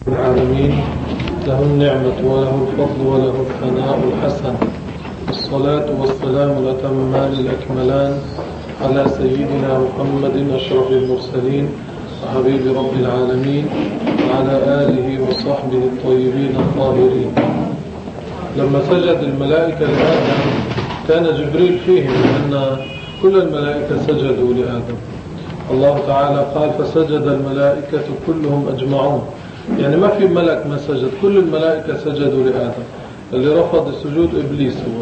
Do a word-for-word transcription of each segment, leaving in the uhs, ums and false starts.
العالمين، له النعمة وله الفضل وله الثناء الحسن، والصلاة والسلام الأتمان الأكملان على سيدنا محمد أشرف المرسلين وحبيب رب العالمين وعلى آله وصحبه الطيبين الطاهرين. لما سجد الملائكة لآدم كان جبريل فيهم، لأن كل الملائكة سجدوا لآدم. الله تعالى قال فسجد الملائكة كلهم أجمعون، يعني ما في ملك ما سجد، كل الملائكة سجدوا لآدم. اللي رفض السجود إبليس هو.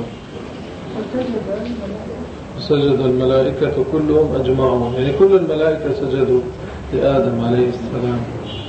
سجد الملائكة كلهم أجمعون، يعني كل الملائكة سجدوا لآدم عليه السلام.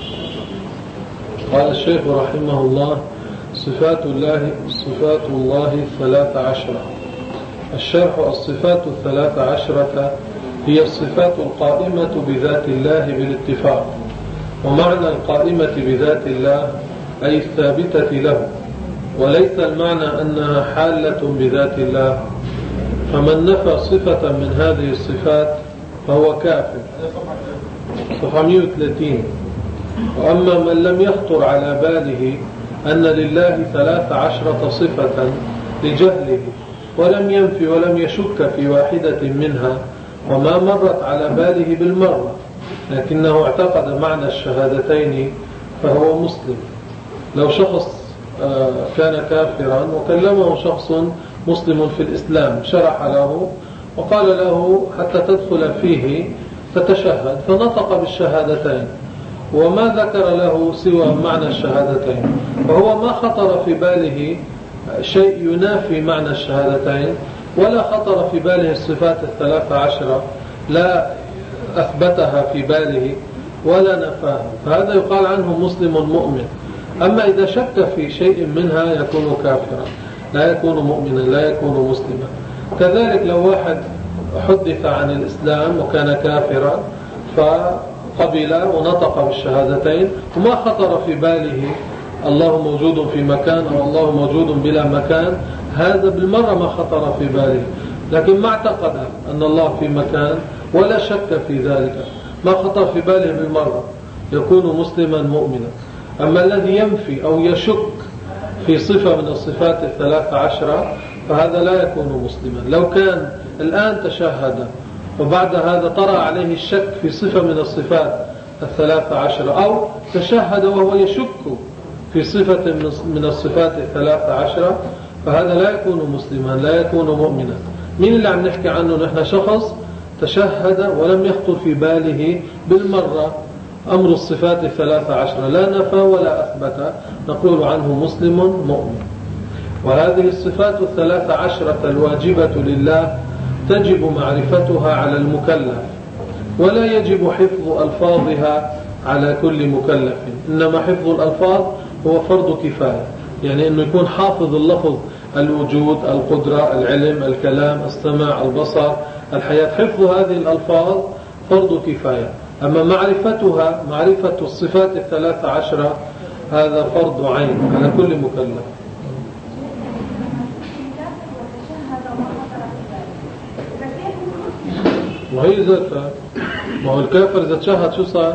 قال الشيخ رحمه الله: صفات الله صفات الله ثلاث عشرة. الشرح: الصفات الثلاث عشرة هي الصفات القائمة بذات الله بالاتفاق. ومعنى القائمة بذات الله أي الثابتة له، وليس المعنى أنها حالة بذات الله. فمن نفى صفة من هذه الصفات فهو كافر. صفحة مئة وثلاثين. وأما من لم يخطر على باله أن لله ثلاث عشرة صفة لجهله، ولم ينفي ولم يشك في واحدة منها، وما مرت على باله بالمرة، لكنه اعتقد معنى الشهادتين، فهو مسلم. لو شخص كان كافرا وكلمه شخص مسلم في الإسلام، شرح له وقال له حتى تدخل فيه فتشهد، فنطق بالشهادتين وما ذكر له سوى معنى الشهادتين، وهو ما خطر في باله شيء ينافي معنى الشهادتين، ولا خطر في باله الصفات الثلاث عشرة، لا أثبتها في باله ولا نفاها، فهذا يقال عنه مسلم مؤمن. أما إذا شك في شيء منها يكون كافرا، لا يكون مؤمنا، لا يكون مسلما. كذلك لو واحد حدث عن الإسلام وكان كافرا فقبل ونطق بالشهادتين وما خطر في باله الله موجود في مكان أو الله موجود بلا مكان، هذا بالمرة ما خطر في باله، لكن ما اعتقد أن الله في مكان ولا شك في ذلك، ما خطر في باله بالمرة، يكون مسلما مؤمنا. أما الذي ينفي أو يشك في صفة من الصفات الثلاث عشرة فهذا لا يكون مسلما. لو كان الآن تشهد وبعد هذا طرأ عليه الشك في صفة من الصفات الثلاث عشرة، أو تشهد وهو يشك في صفة من الصفات الثلاث عشرة، فهذا لا يكون مسلما، لا يكون مؤمنا. مين اللي عم نحكي عنه؟ نحن شخص تشهد ولم يخطر في باله بالمرة أمر الصفات الثلاث عشرة، لا نفى ولا أثبت، نقول عنه مسلم مؤمن. وهذه الصفات الثلاث عشرة الواجبة لله تجب معرفتها على المكلف، ولا يجب حفظ ألفاظها على كل مكلف، إنما حفظ الألفاظ هو فرض كفاية، يعني أنه يكون حافظ اللفظ: الوجود، القدرة، العلم، الكلام، السماع، البصر، الحياة. حفظ هذه الألفاظ فرض كفاية. أما معرفتها، معرفة الصفات الثلاث عشرة، هذا فرض عين على كل مكلف. وهي ذاتها، ما هو الكافر إذا تشهد شو صار؟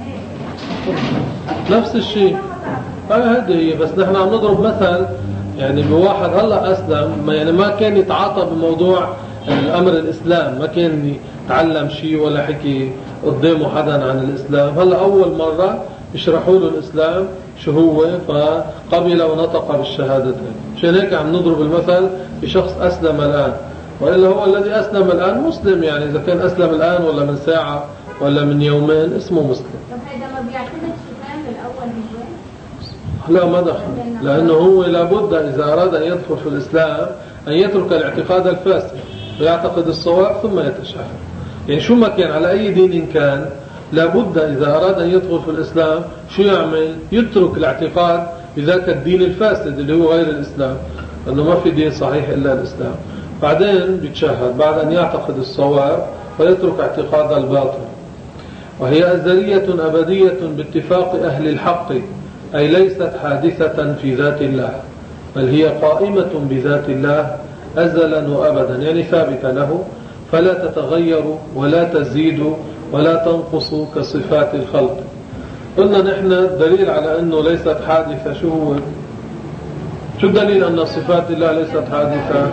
نفس الشيء. هذه هي. بس نحن عم نضرب مثل، يعني بواحد هلا أسلم، ما يعني ما كان يتعاطى بموضوع الأمر الإسلام، ما كان يتعلم شيء ولا حكي قدامه حدا عن الإسلام، هلا أول مرة يشرحوا له الإسلام شو هو، فقبل ونطق بالشهادتين. عشان هيك عم نضرب المثل بشخص أسلم الآن، وإلا هو الذي أسلم الآن مسلم، يعني إذا كان أسلم الآن ولا من ساعة ولا من يومين اسمه مسلم. طب هذا ما بيعتمدش الإسلام بالأول بالجوال؟ لا، ما دخل، لأنه هو لابد إذا أراد أن يدخل في الإسلام أن يترك الاعتقاد الفاسد ويعتقد الصواب ثم يتشهد. يعني شو ما كان على أي دين كان، لابد إذا أراد أن يدخل في الإسلام شو يعمل؟ يترك الاعتقاد بذاك الدين الفاسد اللي هو غير الإسلام، لأنه ما في دين صحيح إلا الإسلام. بعدين بيتشهد بعد أن يعتقد الصواب ويترك اعتقاد الباطل. وهي أزلية أبدية باتفاق أهل الحق، أي ليست حادثة في ذات الله، بل هي قائمة بذات الله أزلا وأبدا، يعني ثابتة له، فلا تتغير ولا تزيد ولا تنقص كصفات الخلق. قلنا نحن الدليل على أنه ليست حادثة شو هو؟ شو الدليل أن صفات الله ليست حادثة؟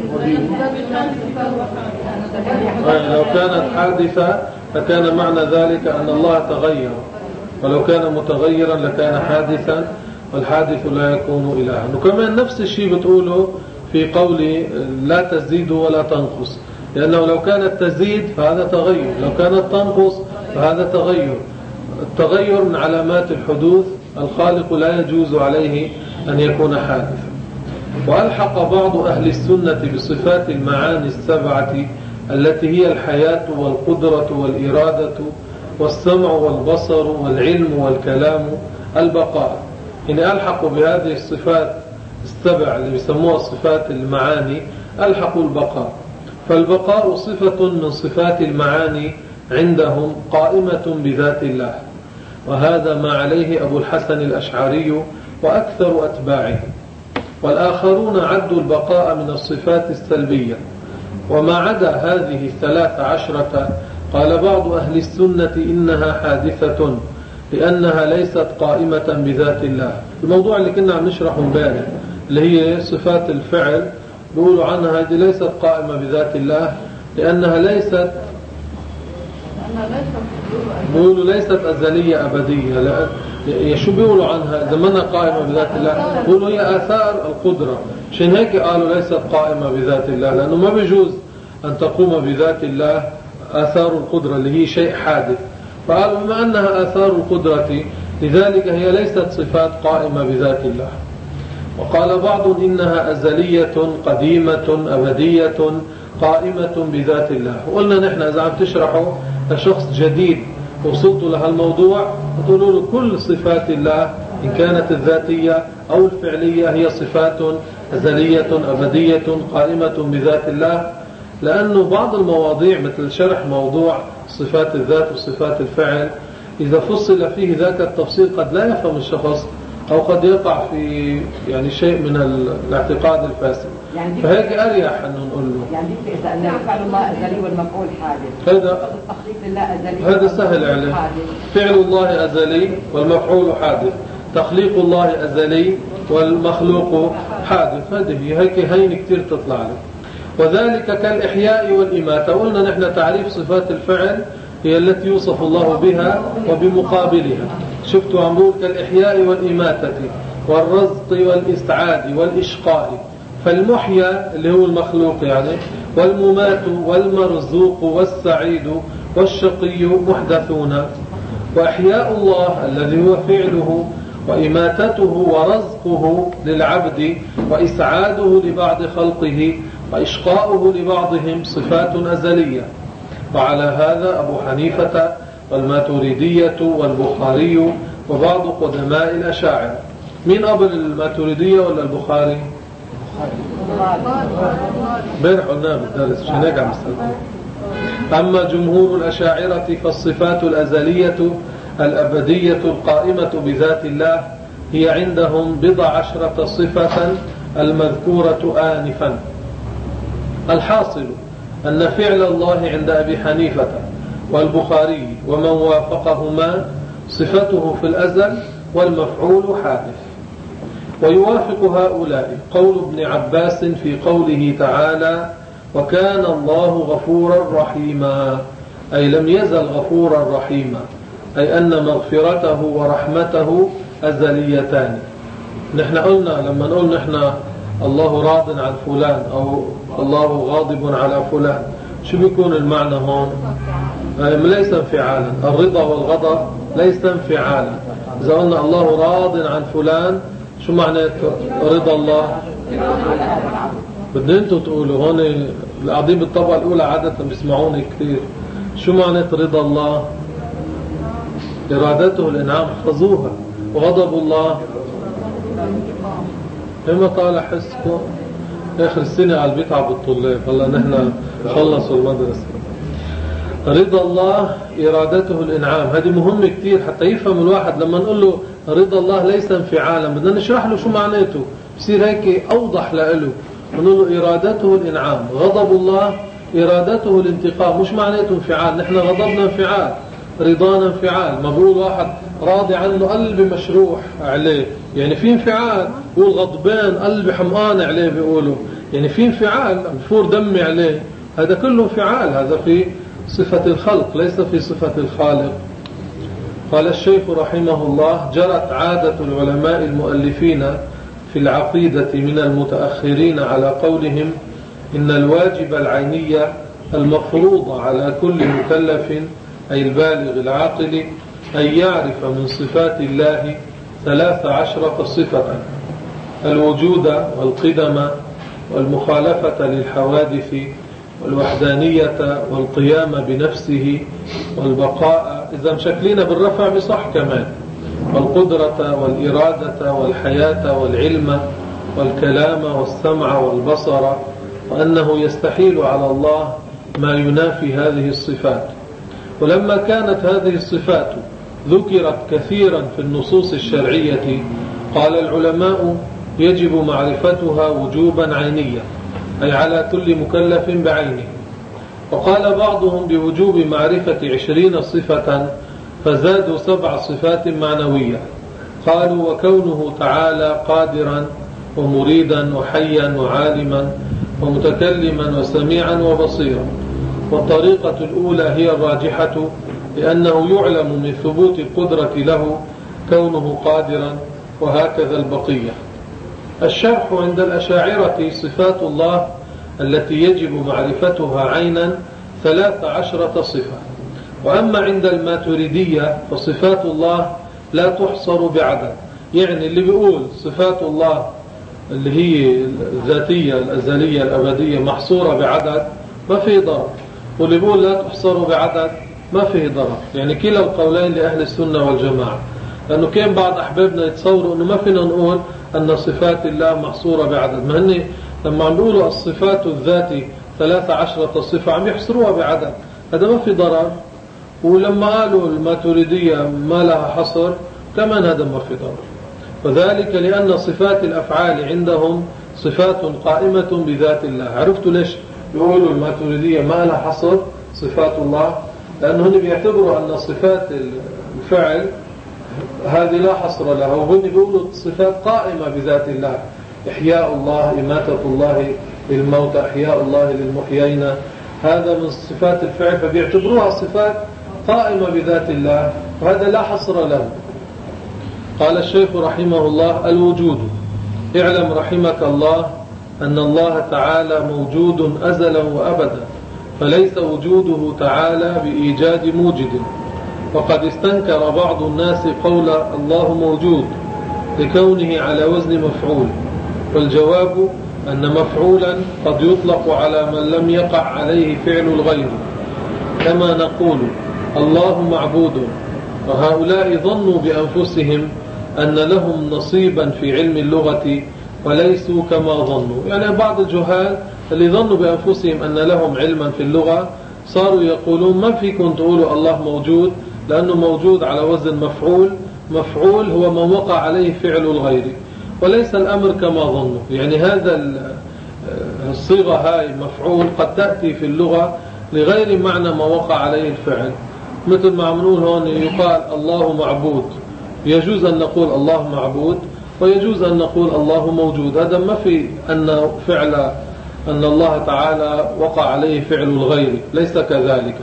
لو كانت حادثة فكان معنى ذلك أن الله تغير، ولو كان متغيرا لكان حادثا، والحادث لا يكون إلها. وكمان نفس الشيء بتقوله في قولي لا تزيد ولا تنقص، لأنه لو كانت تزيد فهذا تغير، لو كانت تنقص فهذا تغير. التغير من علامات الحدوث، الخالق لا يجوز عليه أن يكون حادثا. وألحق بعض أهل السنة بصفات المعاني السبعة التي هي الحياة والقدرة والإرادة والسمع والبصر والعلم والكلام البقاء. يعني ألحقوا بهذه الصفات السبع اللي بيسموها صفات المعاني، ألحقوا البقاء. فالبقاء صفة من صفات المعاني عندهم قائمة بذات الله، وهذا ما عليه أبو الحسن الأشعري وأكثر أتباعه. والآخرون عدوا البقاء من الصفات السلبية. وما عدا هذه الثلاث عشرة قال بعض أهل السنة إنها حادثة لأنها ليست قائمة بذات الله. الموضوع اللي كنا عم نشرحه امبارح اللي هي صفات الفعل، بيقولوا عنها هذه ليست قائمة بذات الله لأنها ليست بيقولوا ليست أزلية أبدية. لا شو بيقولوا عنها إذا ما قائمة بذات الله؟ بيقولوا هي آثار القدرة. عشان هيك قالوا ليست قائمة بذات الله، لأنه ما بيجوز أن تقوم بذات الله آثار القدرة اللي هي شيء حادث. فقالوا بما أنها آثار القدرة لذلك هي ليست صفات قائمة بذات الله. وقال بعض إنها أزلية قديمة أبدية قائمة بذات الله. وقلنا نحن إذا عم تشرحوا لشخص جديد وصلتوا لهالموضوع تقولوا له كل صفات الله إن كانت الذاتية أو الفعلية هي صفات أزلية أبدية قائمة بذات الله، لأنه بعض المواضيع مثل شرح موضوع صفات الذات وصفات الفعل إذا فصل فيه ذاك التفصيل قد لا يفهم الشخص، أو قد يقع في يعني شيء من الاعتقاد الفاسد. يعني فهيك أريح أن نقول له يعني إذا أن فعل الله أزلي والمفعول حادث، هذا التخليق لله أزلي هذا سهل عليه. فعل الله أزلي والمفعول حادث، تخليق الله أزلي والمخلوق حادث. هذه هيك هين كتير تطلع له. وذلك كالإحياء والإماتة. قلنا نحن تعريف صفات الفعل هي التي يوصف الله بها وبمقابلها. شفتوا عم بقول كالإحياء والإماتة والرزق والإسعاد والإشقاء. فالمحيا اللي هو المخلوق يعني، والممات والمرزوق والسعيد والشقي محدثون. وإحياء الله الذي هو فعله، وإماتته ورزقه للعبد، وإسعاده لبعض خلقه، وإشقاؤه لبعضهم صفات أزلية. وعلى هذا أبو حنيفة والماتريدية والبخاري وبعض قدماء الأشاعرة. مين قبل الماتريدية ولا البخاري؟ بيرح قلنا بالدرس عشان هيك عم نسألكم. أما جمهور الأشاعرة فالصفات الأزلية الأبدية القائمة بذات الله هي عندهم بضع عشرة صفة المذكورة آنفا. الحاصل أن فعل الله عند أبي حنيفة والبخاري ومن وافقهما صفته في الأزل والمفعول حادث. ويوافق هؤلاء قول ابن عباس في قوله تعالى وكان الله غفورا رحيما، أي لم يزل غفورا رحيما، أي أن مغفرته ورحمته أزليتان. نحن قلنا لما نقول نحن الله راض عن فلان أو الله غاضب على فلان، شو بيكون المعنى هون؟ ليس انفعالا. الرضا والغضب ليس انفعالا. إذا قلنا الله راض عن فلان شو معنى رضا الله؟ بدنا انتوا تقولوا هون اللي قاعدين بالطبقة الأولى عادة بيسمعوني كثير. شو معنى رضا الله؟ إرادته الإنعام، احفظوها. وغضب الله إما طالع حسكم آخر السنة على بيتعب الطلاب. هلا نحن خلصوا المدرسة. رضا الله إرادته الإنعام، هذه مهمة كتير حتى يفهم الواحد. لما نقول له رضا الله ليس انفعالا بدنا نشرح له شو معناته، بصير هيك أوضح له. نقول له إرادته الإنعام. غضب الله إرادته الانتقام، مش معناته انفعال. نحن غضبنا انفعال، رضانا انفعال. ما بقول واحد راضي عنه قلبي مشروح عليه، يعني في انفعال. بقول غضبان قلبي حمقان عليه، بيقولوا يعني في انفعال، بفور دمي عليه. هذا كله انفعال، هذا في صفة الخلق ليس في صفة الخالق. قال الشيخ رحمه الله: جرت عادة العلماء المؤلفين في العقيدة من المتأخرين على قولهم إن الواجب العيني المفروض على كل مكلف أي البالغ العاقل أن يعرف من صفات الله ثلاث عشرة صفة: الوجود والقدم والمخالفة للحوادث والوحدانية والقيام بنفسه والبقاء، إذا مشكلين بالرفع بصح كمان، والقدرة والإرادة والحياة والعلم والكلام والسمع والبصر، وأنه يستحيل على الله ما ينافي هذه الصفات. ولما كانت هذه الصفات ذكرت كثيرا في النصوص الشرعية قال العلماء يجب معرفتها وجوبا عينيا، أي على كل مكلف بعينه. وقال بعضهم بوجوب معرفة عشرين صفة فزادوا سبع صفات معنوية. قالوا: وكونه تعالى قادرا ومريدا وحيا وعالما ومتكلما وسميعا وبصيرا. والطريقة الأولى هي الراجحة، لأنه يعلم من ثبوت القدرة له كونه قادرا، وهكذا البقية. الشرح عند الأشاعرة: صفات الله التي يجب معرفتها عينا ثلاث عشرة صفة. وأما عند الماتريدية فصفات الله لا تحصر بعدد، يعني اللي بيقول صفات الله اللي هي الذاتية الأزلية الأبدية محصورة بعدد ما فيه ضرر، واللي بيقول لا تحصر بعدد ما فيه ضرر. يعني كلا القولين لأهل السنة والجماعة، لأنه كان بعض أحبابنا يتصوروا أنه ما فينا نقول أن صفات الله محصورة بعدد، ما هني لما عم بيقولوا الصفات الذاتي ثلاث عشرة صفة عم يحصروها بعدد، هذا ما في ضرر. ولما قالوا الماتريدية ما لها حصر كمان هذا ما في ضرر. وذلك لأن صفات الأفعال عندهم صفات قائمة بذات الله. عرفتوا ليش بيقولوا الماتريدية ما لها حصر صفات الله؟ لأنه هن بيعتبروا أن صفات الفعل هذه لا حصر لها، وهن بيقولوا صفات قائمة بذات الله: إحياء الله، إماتة الله للموت، إحياء الله للمحيين، هذا من صفات الفعل، فبيعتبروها صفات قائمة بذات الله، وهذا لا حصر له. قال الشيخ رحمه الله: الوجود. اعلم رحمك الله أن الله تعالى موجود أزلا وأبدا، فليس وجوده تعالى بإيجاد موجد. وقد استنكر بعض الناس قول الله موجود لكونه على وزن مفعول، والجواب أن مفعولا قد يطلق على من لم يقع عليه فعل الغير، كما نقول الله معبود. وهؤلاء ظنوا بأنفسهم أن لهم نصيبا في علم اللغة وليسوا كما ظنوا. يعني بعض الجهال اللي ظنوا بأنفسهم أن لهم علما في اللغة صاروا يقولون ما فيكم تقولوا الله موجود، لأنه موجود على وزن مفعول، مفعول هو من وقع عليه فعل الغير، وليس الأمر كما ظنوا. يعني هذا الصيغة هاي مفعول قد تأتي في اللغة لغير معنى ما وقع عليه الفعل، مثل ما عملون هون يقال الله معبود، يجوز أن نقول الله معبود ويجوز أن نقول الله موجود. هذا ما في أن فعل أن الله تعالى وقع عليه فعل الغير، ليس كذلك.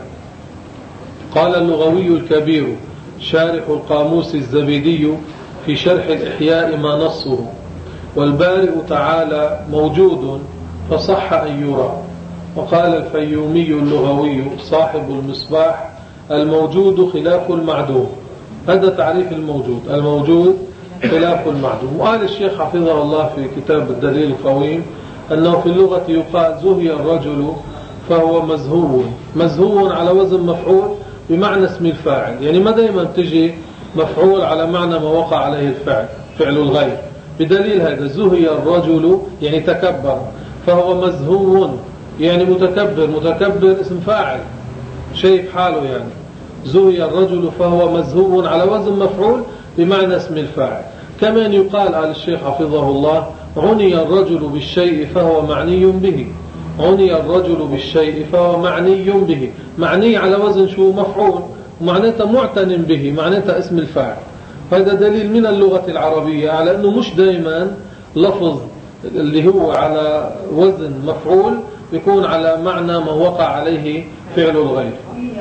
قال اللغوي الكبير شارح القاموس الزبيدي في شرح الإحياء ما نصه: والبارئ تعالى موجود فصح أن يرى. وقال الفيومي اللغوي صاحب المصباح: الموجود خلاف المعدوم. هذا تعريف الموجود، الموجود خلاف المعدوم. وقال الشيخ حفظه الله في كتاب الدليل القويم أنه في اللغة يقال زهي الرجل فهو مزهو. مزهو على وزن مفعول بمعنى اسم الفاعل، يعني ما دائما تجي مفعول على معنى ما وقع عليه الفعل فعل الغير. بدليل هذا زهي الرجل يعني تكبر، فهو مزهو يعني متكبر، متكبر اسم فاعل شيء بحاله، يعني زهي الرجل فهو مزهو على وزن مفعول بمعنى اسم الفاعل. كمان يقال على الشيخ حفظه الله: عني الرجل بالشيء فهو معني به. عني الرجل بالشيء فهو معني به، معني على وزن شو؟ مفعول، ومعناتها معتن به، معناتها اسم الفاعل. هذا دليل من اللغة العربية على أنه مش دائما لفظ اللي هو على وزن مفعول يكون على معنى ما وقع عليه فعل الغير.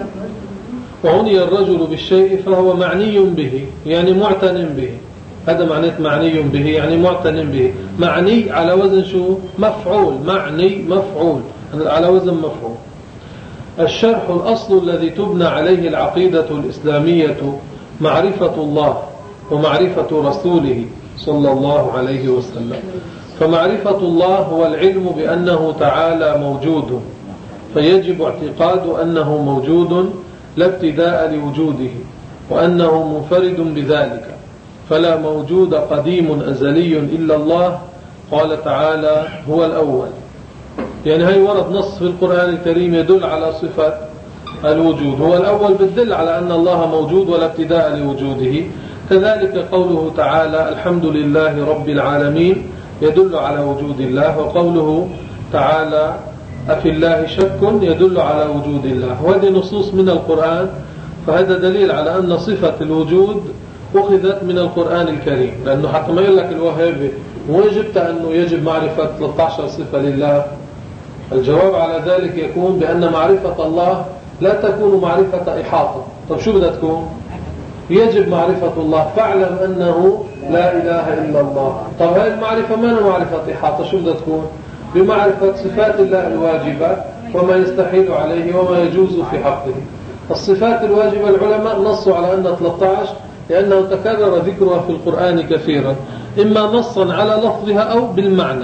وعني الرجل بالشيء فهو معني به، يعني معتن به. هذا معناه معني به، يعني معتن به. معني على وزن شو؟ مفعول. معني مفعول على وزن مفعول. الشرح الأصل الذي تبنى عليه العقيدة الإسلامية معرفة الله ومعرفة رسوله صلى الله عليه وسلم. فمعرفة الله هو العلم بأنه تعالى موجود، فيجب اعتقاد أنه موجود لا ابتداء لوجوده، وأنه منفرد بذلك، فلا موجود قديم أزلي إلا الله. قال تعالى هو الأول. يعني هي ورد نص في القرآن الكريم يدل على صفة الوجود. هو الأول بتدل على أن الله موجود ولا ابتداء لوجوده. كذلك قوله تعالى الحمد لله رب العالمين يدل على وجود الله. وقوله تعالى أفي الله شك يدل على وجود الله. وهذه نصوص من القرآن، فهذا دليل على أن صفة الوجود أخذت من القرآن الكريم. لأنه حتى ما يقول لك الوهابي وجبت أنه يجب معرفة ثلاثة عشر صفة لله، الجواب على ذلك يكون بأن معرفة الله لا تكون معرفة إحاطة. طب شو بدها تكون؟ يجب معرفة الله، فاعلم أنه لا إله إلا الله. طب هذه المعرفة ما هي معرفة إحاطة، شو بدها تكون؟ بمعرفة صفات الله الواجبة وما يستحيل عليه وما يجوز في حقه. الصفات الواجبة العلماء نصوا على أن ثلاثة عشر لأنه تكرر ذكرها في القرآن كثيرا، إما نصا على لفظها أو بالمعنى.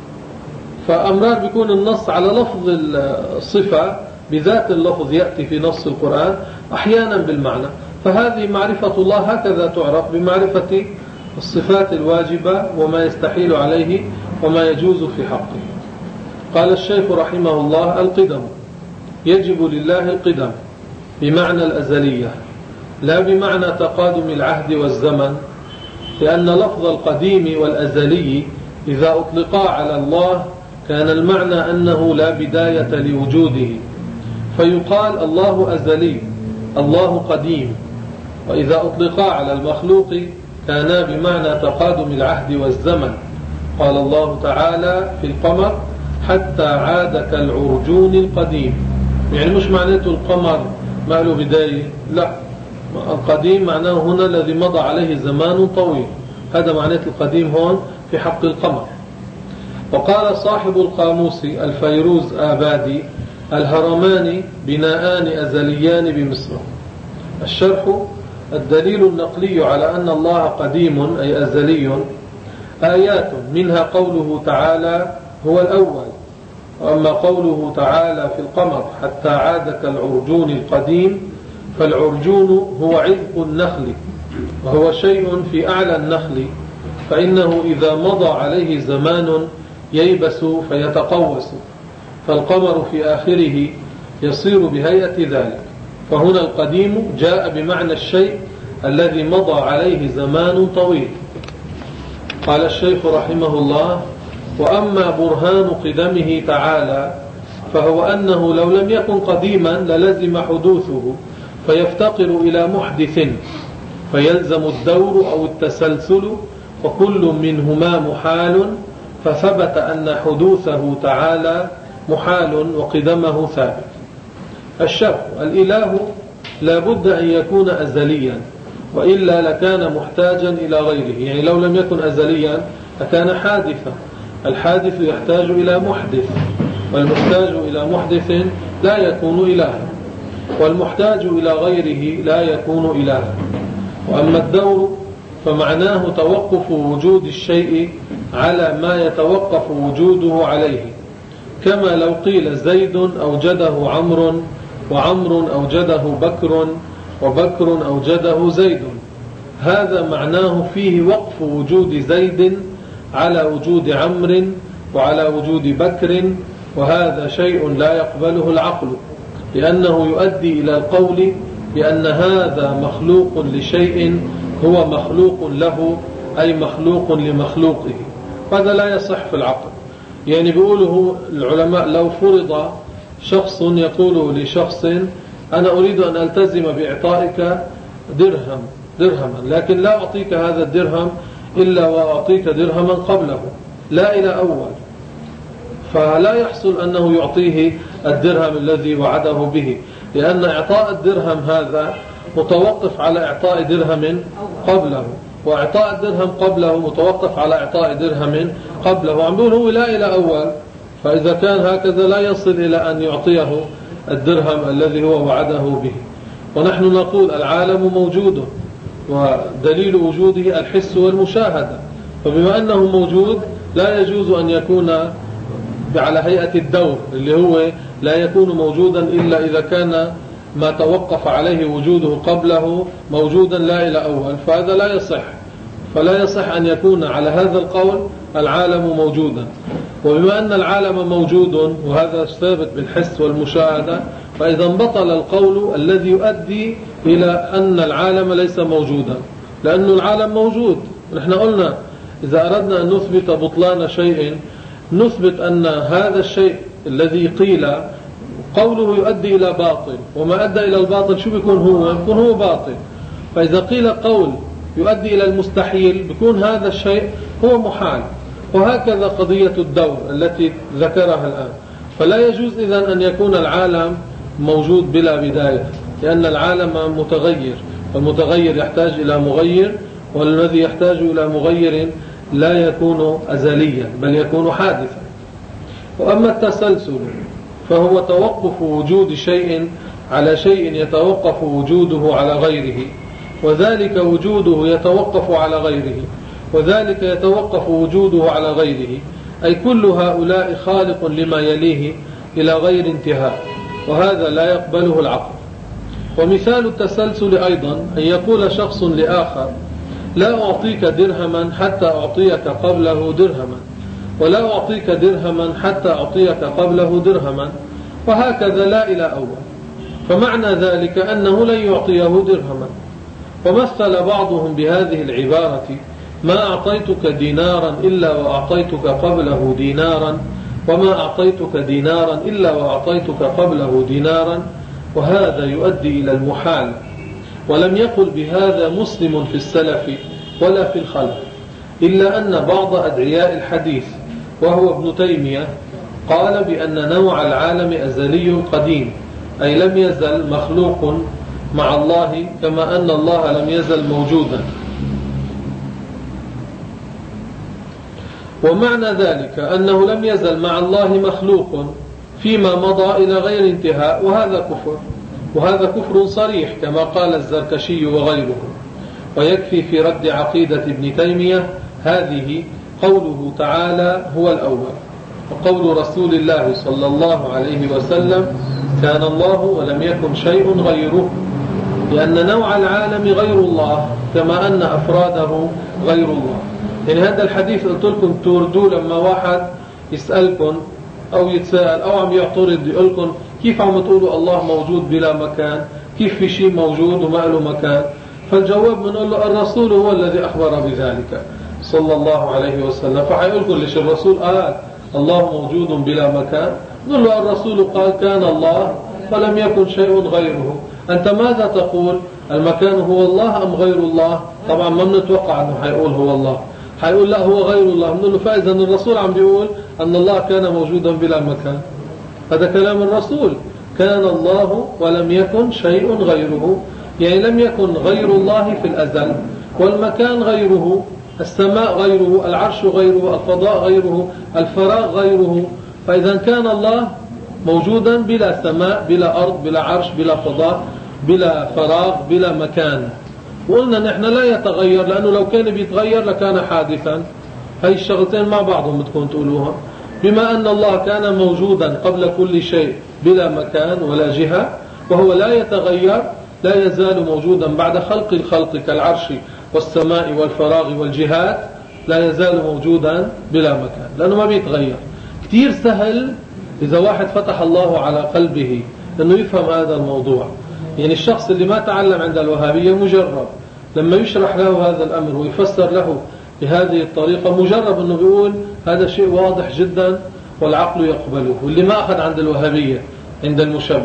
فأمرار بيكون النص على لفظ الصفة بذات اللفظ يأتي في نص القرآن، أحيانا بالمعنى. فهذه معرفة الله هكذا تعرف بمعرفة الصفات الواجبة وما يستحيل عليه وما يجوز في حقه. قال الشيخ رحمه الله القدم يجب لله القدم بمعنى الأزلية لا بمعنى تقادم العهد والزمن، لأن لفظ القديم والأزلي إذا أطلقا على الله كان المعنى أنه لا بداية لوجوده، فيقال الله أزلي الله قديم. وإذا أطلقا على المخلوق كانا بمعنى تقادم العهد والزمن. قال الله تعالى في القمر حتى عاد كالعرجون القديم، يعني مش معناته القمر ما له بداية، لا، القديم معناه هنا الذي مضى عليه زمان طويل، هذا معناه القديم هون في حق القمر. وقال صاحب القاموس الفيروز آبادي الهرمان بناءان أزليان بمصر. الشرح الدليل النقلي على أن الله قديم أي أزلي آيات منها قوله تعالى هو الأول. وأما قوله تعالى في القمر حتى عاد كالعرجون القديم، فالعرجون هو عذق النخل وهو شيء في أعلى النخل، فإنه إذا مضى عليه زمان ييبس فيتقوس، فالقمر في آخره يصير بهيئة ذلك. فهنا القديم جاء بمعنى الشيء الذي مضى عليه زمان طويل. قال الشيخ رحمه الله وأما برهان قدمه تعالى فهو أنه لو لم يكن قديما للزم حدوثه فيفتقر إلى محدث فيلزم الدور أو التسلسل، وكل منهما محال، فثبت أن حدوثه تعالى محال وقدمه ثابت. الشرح الإله لا بد أن يكون أزليا، وإلا لكان محتاجا إلى غيره. يعني لو لم يكن أزليا لكان حادثا، الحادث يحتاج إلى محدث، والمحتاج إلى محدث لا يكون إلها، والمحتاج إلى غيره لا يكون إلها. وأما الدور فمعناه توقف وجود الشيء على ما يتوقف وجوده عليه، كما لو قيل زيد أوجده عمرو وعمرو أوجده بكر وبكر أوجده زيد، هذا معناه فيه وقف وجود زيد على وجود عمرو وعلى وجود بكر، وهذا شيء لا يقبله العقل، لأنه يؤدي إلى القول بأن هذا مخلوق لشيء هو مخلوق له، أي مخلوق لمخلوقه، هذا لا يصح في العقل. يعني بيقوله العلماء لو فرض شخص يقول لشخص أنا أريد أن ألتزم بإعطائك درهم درهما، لكن لا أعطيك هذا الدرهم إلا وأعطيك درهما قبله، لا إلى أول. فلا يحصل أنه يعطيه الدرهم الذي وعده به، لأن إعطاء الدرهم هذا متوقف على إعطاء درهم قبله، وإعطاء الدرهم قبله متوقف على إعطاء درهم قبله. عم بيقول هو لا إلى أول، فإذا كان هكذا لا يصل إلى أن يعطيه الدرهم الذي هو وعده به. ونحن نقول العالم موجود، ودليل وجوده الحس والمشاهدة، فبما أنه موجود لا يجوز أن يكون على هيئة الدور، اللي هو لا يكون موجودا إلا إذا كان ما توقف عليه وجوده قبله موجودا لا إلى أول، فهذا لا يصح. فلا يصح أن يكون على هذا القول العالم موجودا. وبما أن العالم موجود وهذا ثابت بالحس والمشاهدة، فإذا بطل القول الذي يؤدي إلى أن العالم ليس موجودا، لأن العالم موجود. نحن قلنا إذا أردنا أن نثبت بطلان شيء نثبت أن هذا الشيء الذي قيل قوله يؤدي إلى باطل، وما أدى إلى الباطل شو بيكون هو؟ بيكون هو باطل. فإذا قيل قول يؤدي إلى المستحيل بيكون هذا الشيء هو محال. وهكذا قضية الدور التي ذكرها الآن. فلا يجوز إذن أن يكون العالم موجود بلا بداية، لأن العالم متغير، والمتغير يحتاج إلى مغير، والذي يحتاج إلى مغير لا يكون أزليا بل يكون حادثا. وأما التسلسل فهو توقف وجود شيء على شيء يتوقف وجوده على غيره، وذلك وجوده يتوقف على غيره، وذلك يتوقف وجوده على غيره، أي كل هؤلاء خالق لما يليه إلى غير انتهاء، وهذا لا يقبله العقل. ومثال التسلسل أيضا أن يقول شخص لآخر لا أعطيك درهما حتى أعطيك قبله درهما، ولا أعطيك درهما حتى أعطيك قبله درهما، وهكذا لا إلى أول. فمعنى ذلك أنه لن يعطيه درهما. ومثل بعضهم بهذه العبارة ما أعطيتك دينارا إلا وأعطيتك قبله دينارا، وما أعطيتك دينارا إلا وأعطيتك قبله دينارا، وهذا يؤدي إلى المحال. ولم يقل بهذا مسلم في السلف ولا في الخلف، إلا أن بعض أدعياء الحديث وهو ابن تيمية قال بأن نوع العالم أزلي قديم، أي لم يزل مخلوق مع الله كما أن الله لم يزل موجودا. ومعنى ذلك أنه لم يزل مع الله مخلوق فيما مضى إلى غير انتهاء، وهذا كفر، وهذا كفر صريح كما قال الزركشي وغيره. ويكفي في رد عقيدة ابن تيمية هذه قوله تعالى هو الأول، وقول رسول الله صلى الله عليه وسلم كان الله ولم يكن شيء غيره، لأن نوع العالم غير الله كما أن أفراده غير الله. يعني هذا الحديث قلت لكم توردوه لما واحد يسألكم أو يتساءل أو عم يعترض يقول لكم كيف عم تقولوا الله موجود بلا مكان؟ كيف في شيء موجود وما له مكان؟ فالجواب بنقول له الرسول هو الذي أخبر بذلك صلى الله عليه وسلم. فحيقول لكم ليش الرسول قال الله موجود بلا مكان؟ نقول له الرسول قال كان الله ولم يكن شيء غيره. أنت ماذا تقول؟ المكان هو الله أم غير الله؟ طبعا ما بنتوقع أنه حيقول هو الله، حيقول لا هو غير الله. بنقول له فإذا الرسول عم بيقول أن الله كان موجودا بلا مكان، هذا كلام الرسول. كان الله ولم يكن شيء غيره، يعني لم يكن غير الله في الأزل، والمكان غيره، السماء غيره، العرش غيره، الفضاء غيره، الفراغ غيره. فإذا كان الله موجودا بلا سماء بلا أرض بلا عرش بلا فضاء بلا فراغ بلا مكان. وقلنا نحن لا يتغير، لأنه لو كان بيتغير لكان حادثا. هاي الشغلتين مع بعضهم بتكون تقولوها. بما أن الله كان موجودا قبل كل شيء بلا مكان ولا جهة، وهو لا يتغير، لا يزال موجودا بعد خلق الخلق كالعرش والسماء والفراغ والجهات، لا يزال موجودا بلا مكان لأنه ما بيتغير. كتير سهل إذا واحد فتح الله على قلبه أنه يفهم هذا الموضوع. يعني الشخص اللي ما تعلم عند الوهابية مجرب لما يشرح له هذا الأمر ويفسر له بهذه الطريقة، مجرب أنه بيقول هذا شيء واضح جدا والعقل يقبله. واللي ما أخذ عند الوهابية عند المشبه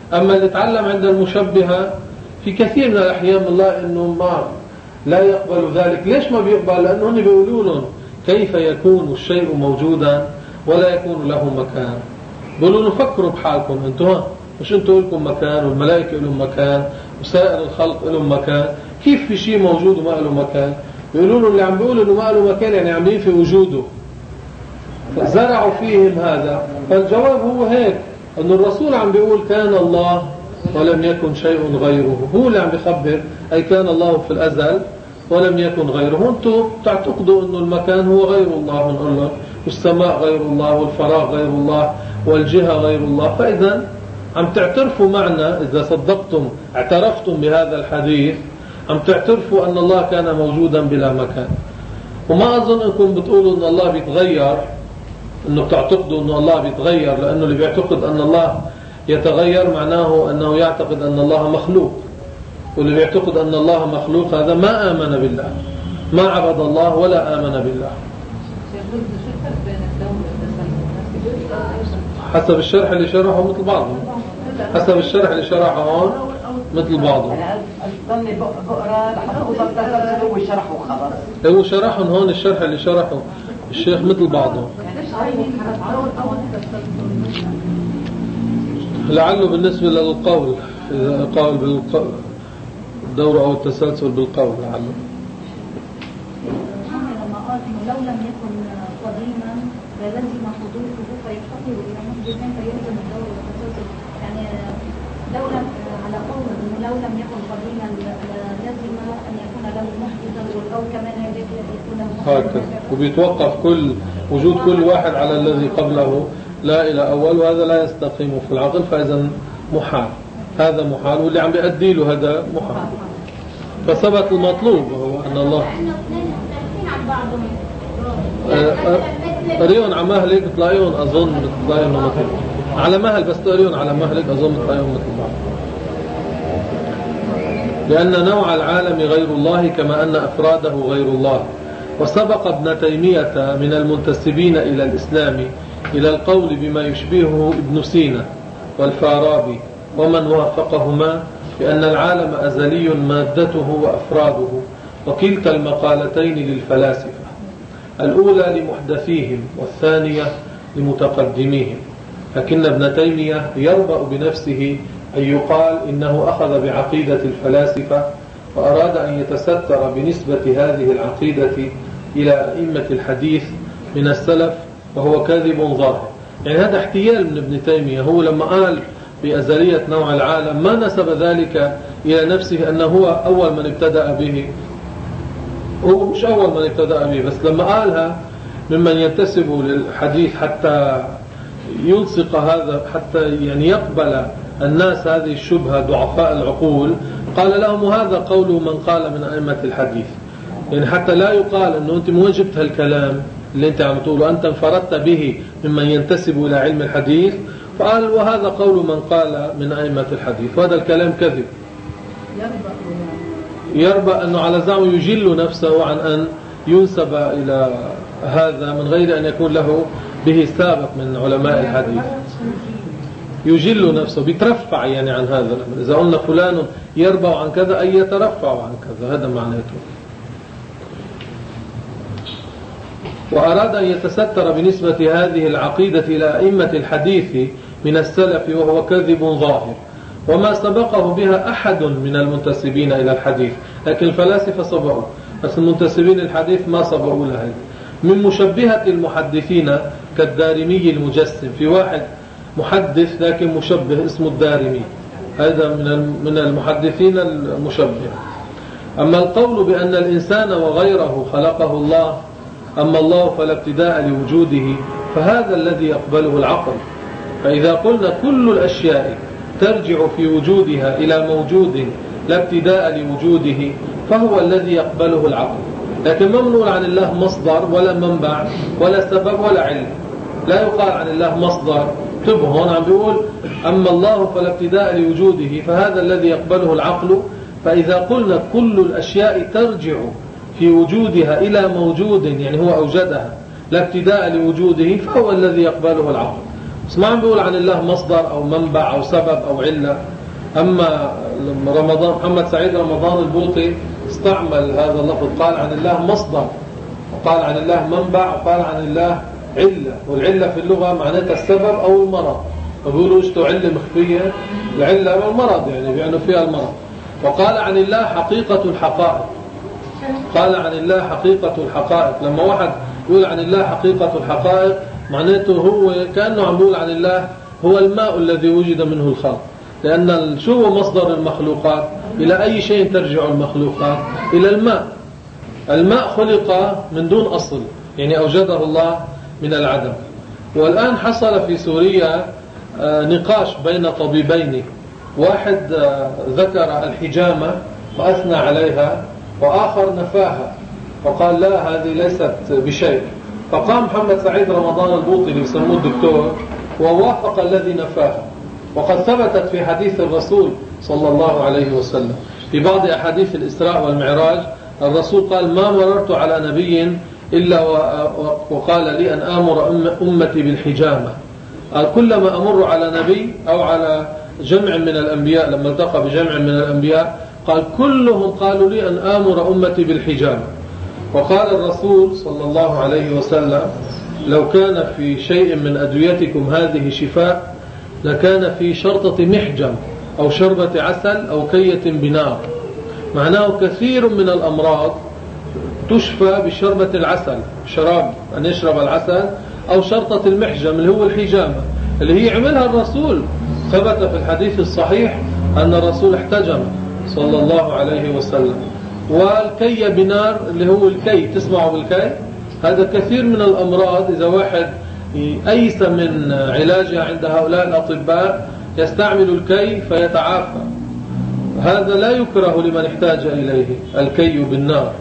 أما اللي تعلم عند المشبهة في كثير من الأحيان الله إنه ما لا يقبل ذلك. ليش ما بيقبل؟ لأنه هم بيقولوا لهم كيف يكون الشيء موجودا ولا يكون له مكان. بيقولوا لهم فكروا بحالكم أنتم، مش أنتم لكم مكان والملائكة لهم مكان وسائر الخلق لهم مكان، كيف في شيء موجود وما له مكان؟ بيقولوا لهم اللي عم بيقولوا إنه ما له مكان يعني عم ينفي وجوده، فزرعوا فيهم هذا. فالجواب هو هيك، أن الرسول عم بيقول كان الله ولم يكن شيء غيره، هو اللي عم بيخبر أي كان الله في الأزل ولم يكن غيره. أنتم تعتقدوا أن المكان هو غير الله، نقول لهم والسماء غير الله والفراغ غير الله والجهة غير الله. فإذا عم تعترفوا معنا، إذا صدقتم اعترفتم بهذا الحديث، عم تعترفوا أن الله كان موجودا بلا مكان. وما أظن أنكم بتقولوا أن الله بيتغير، أنه بتعتقدوا أن الله بيتغير، لأنه اللي بيعتقد أن الله يتغير معناه أنه يعتقد أن الله مخلوق، واللي بيعتقد أن الله مخلوق هذا ما آمن بالله، ما عبد الله ولا آمن بالله. حسب الشرح اللي شرحه مثل بعضه، حسب الشرح اللي شرحه هون مثل بعضه. أظني بقرأ لحد وصلت التسلسل هو شرحه وخلاص. هو شرحهم هون الشرح اللي شرحه الشيخ مثل بعضه. لعله بالنسبة للقول، إذا قال بالدور أو التسلسل بالقول لعله. لما قال لو لم يكن قديما لازم حدوثه فيفتقر إلى محدث فيلزم الدور والتسلسل. يعني لو لم على قول إنه لو لم يكن قديما لازم أن يكون له محدثا، والأو كمان يكون له هكذا. وبيتوقف كل وجود كل واحد على الذي قبله لا إلى أول، وهذا لا يستقيم في العقل، فإذا محال، هذا محال، واللي عم بيأدي له هذا محال. فثبت المطلوب وهو أن الله قريون على مهلك تلاقيهم أظن تلاقيهم مثل على مهل، بس قريون على مهلك أظن تلاقيهم مثل بعض، لأن نوع العالم غير الله كما أن أفراده غير الله. وسبق ابن تيمية من المنتسبين إلى الإسلام إلى القول بما يشبهه ابن سينا والفارابي ومن وافقهما بأن العالم أزلي مادته وأفراده، وكلتا المقالتين للفلاسفة، الأولى لمحدثيهم والثانية لمتقدميهم. لكن ابن تيمية يربأ بنفسه أن يقال إنه أخذ بعقيدة الفلاسفة وأراد أن يتستر بنسبة هذه العقيدة إلى أئمة الحديث من السلف، وهو كاذب ظاهر. يعني هذا احتيال من ابن تيمية. هو لما قال بأزلية نوع العالم ما نسب ذلك إلى نفسه أنه هو أول من ابتدأ به، هو مش أول من ابتدأ به، بس لما قالها ممن ينتسب للحديث حتى يلصق هذا، حتى يعني يقبل الناس هذه الشبهة ضعفاء العقول، قال لهم هذا قول من قال من أئمة الحديث. يعني حتى لا يقال أنه أنت من وين جبت هالكلام اللي أنت عم تقوله، أنت انفردت به ممن ينتسب إلى علم الحديث، فقال وهذا قول من قال من أئمة الحديث، وهذا الكلام كذب. يربى أنه على زعمه يجل نفسه عن أن ينسب إلى هذا من غير أن يكون له به سابق من علماء الحديث. يجل نفسه، بيترفع يعني عن هذا. إذا قلنا فلان يربع عن كذا أي يترفع عن كذا، هذا معناته. وأراد أن يتستر بنسبة هذه العقيدة إلى أئمة الحديث من السلف، وهو كذب ظاهر، وما سبقه بها أحد من المنتسبين إلى الحديث. لكن الفلاسفة سبقوا، بس المنتسبين الحديث ما سبقوا لها. من مشبهة المحدثين كالدارمي المجسم، في واحد محدث لكن مشبه اسمه الدارمي، هذا من من المحدثين المشبه. أما القول بأن الإنسان وغيره خلقه الله، أما الله فلا ابتداء لوجوده، فهذا الذي يقبله العقل. فإذا قلنا كل الأشياء ترجع في وجودها إلى موجود لا ابتداء لوجوده، فهو الذي يقبله العقل. لكن ما بنقول عن الله مصدر ولا منبع ولا سبب ولا علم. لا يقال عن الله مصدر. طب هون عم بيقول أما الله فلا ابتداء لوجوده، فهذا الذي يقبله العقل. فإذا قلنا كل الأشياء ترجع في وجودها إلى موجود، يعني هو أوجدها لا ابتداء لوجوده، فهو الذي يقبله العقل. بس ما عم بيقول عن الله مصدر أو منبع أو سبب أو علة. أما رمضان محمد سعيد رمضان البوطي استعمل هذا اللفظ، قال عن الله مصدر، وقال عن الله منبع، وقال عن الله علة. والعلة في اللغة معناتها السبب أو المرض، فبيقولوا اشتو علة مخفية، العلة والمرض يعني بيعنوا فيها المرض. وقال عن الله حقيقة الحقائق، قال عن الله حقيقة الحقائق. لما واحد يقول عن الله حقيقة الحقائق معناته هو كأنه عم يقول عن الله هو الماء الذي وجد منه الخلق، لأن شو هو مصدر المخلوقات؟ إلى أي شيء ترجع المخلوقات؟ إلى الماء. الماء خلق من دون أصل، يعني أوجده الله من العدم. والآن حصل في سوريا نقاش بين طبيبين، واحد ذكر الحجامة وأثنى عليها، وآخر نفاها وقال لا هذه ليست بشيء. فقام محمد سعيد رمضان البوطي اللي يسموه الدكتور ووافق الذي نفاها. وقد ثبتت في حديث الرسول صلى الله عليه وسلم في بعض أحاديث الإسراء والمعراج، الرسول قال ما مررت على نبي إلا وقال لي أن آمر أمتي بالحجامة. كلما أمر على نبي أو على جمع من الأنبياء، لما التقى بجمع من الأنبياء قال كلهم قالوا لي أن آمر أمتي بالحجامة. وقال الرسول صلى الله عليه وسلم لو كان في شيء من أدويتكم هذه شفاء لكان في شرطة محجم أو شربة عسل أو كية بنار. معناه كثير من الأمراض تشفى بشربة العسل، شراب أن يشرب العسل، أو شرطة المحجم اللي هو الحجامة اللي هي عملها الرسول. ثبت في الحديث الصحيح أن الرسول احتجم صلى الله عليه وسلم. والكي بنار اللي هو الكي، تسمعوا بالكي؟ هذا كثير من الأمراض إذا واحد أيس من علاجها عند هؤلاء الأطباء يستعمل الكي فيتعافى. هذا لا يكره لمن احتاج إليه. الكي بالنار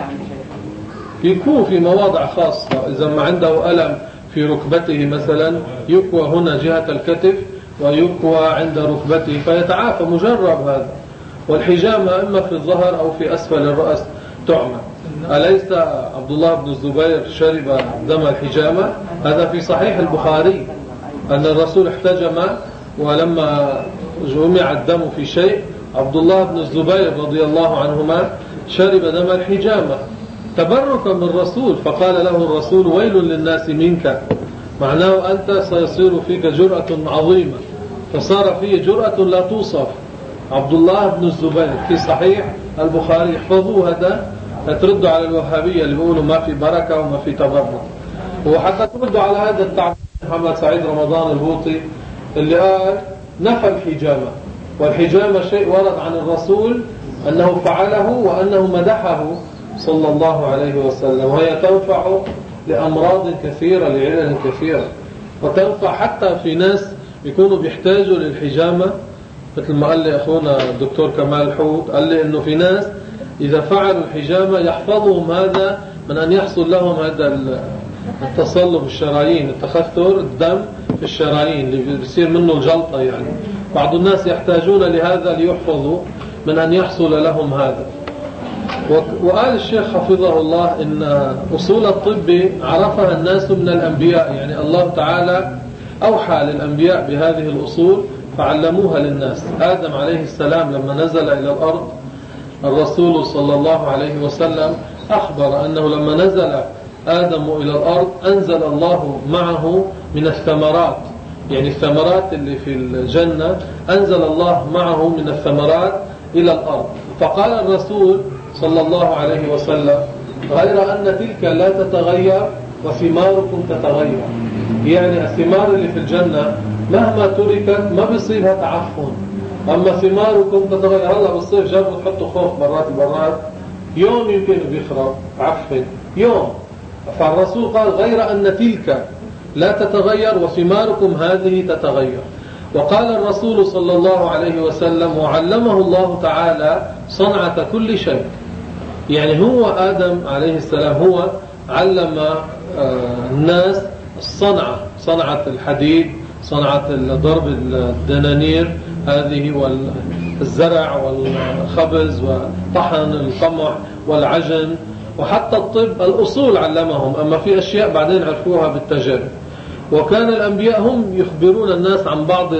يكون في مواضع خاصة، إذا ما عنده ألم في ركبته مثلا يكوى هنا جهة الكتف ويكوى عند ركبته فيتعافى، مجرب هذا. والحجامة إما في الظهر أو في أسفل الرأس تعمل. أليس عبد الله بن الزبير شرب دم الحجامة؟ هذا في صحيح البخاري أن الرسول احتجم، ولما جمع الدم في شيء عبد الله بن الزبير رضي الله عنهما شرب دم الحجامة تبركا من الرسول، فقال له الرسول ويل للناس منك، معناه أنت سيصير فيك جرأة عظيمة. فصار فيه جرأة لا توصف. عبد الله بن الزبير في صحيح البخاري، احفظوا هذا تردوا على الوهابية اللي بيقولوا ما في بركة وما في تبرك. وحتى تردوا على هذا التعبير محمد سعيد رمضان البوطي اللي قال نفى الحجامة، والحجامة شيء ورد عن الرسول أنه فعله وأنه مدحه صلى الله عليه وسلم، وهي تنفع لأمراض كثيرة لعلل كثيرة، وتنفع حتى في ناس يكونوا بيحتاجوا للحجامة. مثل ما قال لي أخونا الدكتور كمال حوت، قال لي إنه في ناس إذا فعلوا الحجامة يحفظهم هذا من أن يحصل لهم هذا التصلب الشرايين، التخثر الدم في الشرايين اللي بيصير منه الجلطة. يعني بعض الناس يحتاجون لهذا ليحفظوا من أن يحصل لهم هذا. وقال الشيخ حفظه الله إن أصول الطب عرفها الناس من الأنبياء، يعني الله تعالى أوحى للأنبياء بهذه الأصول فعلموها للناس. آدم عليه السلام لما نزل إلى الأرض الرسول صلى الله عليه وسلم أخبر أنه لما نزل آدم إلى الأرض أنزل الله معه من الثمرات، يعني الثمرات اللي في الجنة أنزل الله معه من الثمرات إلى الأرض. فقال الرسول صلى الله عليه وسلم غير أن تلك لا تتغير وثماركم تتغير، يعني الثمار اللي في الجنة مهما تركت ما بيصيبها تعفن، أما ثماركم تتغير. هلا بالصيف جابوا تحطوا خوخ برات برات يوم يمكن بيخرب عفن يوم. فالرسول قال غير أن تلك لا تتغير وثماركم هذه تتغير. وقال الرسول صلى الله عليه وسلم وعلمه الله تعالى صنعة كل شيء، يعني هو آدم عليه السلام هو علم الناس الصنعة، صنعة الحديد، صنعة ضرب الدنانير هذه، والزرع والخبز وطحن القمح والعجن، وحتى الطب الأصول علمهم. أما في أشياء بعدين عرفوها بالتجارب. وكان الأنبياء هم يخبرون الناس عن بعض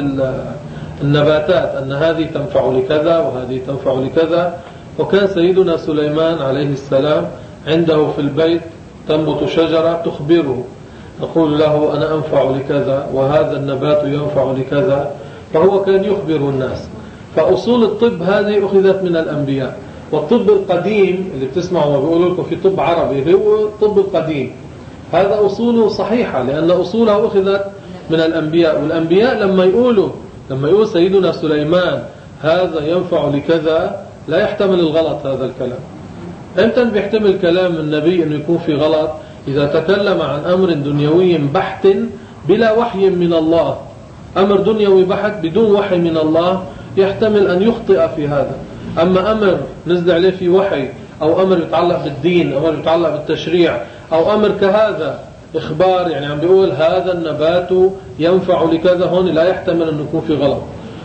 النباتات أن هذه تنفع لكذا وهذه تنفع لكذا. وكان سيدنا سليمان عليه السلام عنده في البيت تنبت شجرة تخبره، نقول له أنا أنفع لكذا وهذا النبات ينفع لكذا، فهو كان يخبر الناس. فأصول الطب هذه أخذت من الأنبياء. والطب القديم اللي بتسمعوا وبيقولوا لكم في طب عربي هو الطب القديم، هذا أصوله صحيحة لأن أصولها أخذت من الأنبياء. والأنبياء لما يقولوا لما يقول سيدنا سليمان هذا ينفع لكذا لا يحتمل الغلط هذا الكلام. امتى بيحتمل كلام النبي أنه يكون في غلط؟ إذا تكلم عن أمر دنيوي بحت بلا وحي من الله، أمر دنيوي بحت بدون وحي من الله يحتمل أن يخطئ في هذا. أما أمر نزل عليه في وحي أو أمر يتعلق بالدين، أمر يتعلق بالتشريع، أو أمر كهذا إخبار يعني عم بيقول هذا النبات ينفع لكذا، هون لا يحتمل أن يكون في غلط.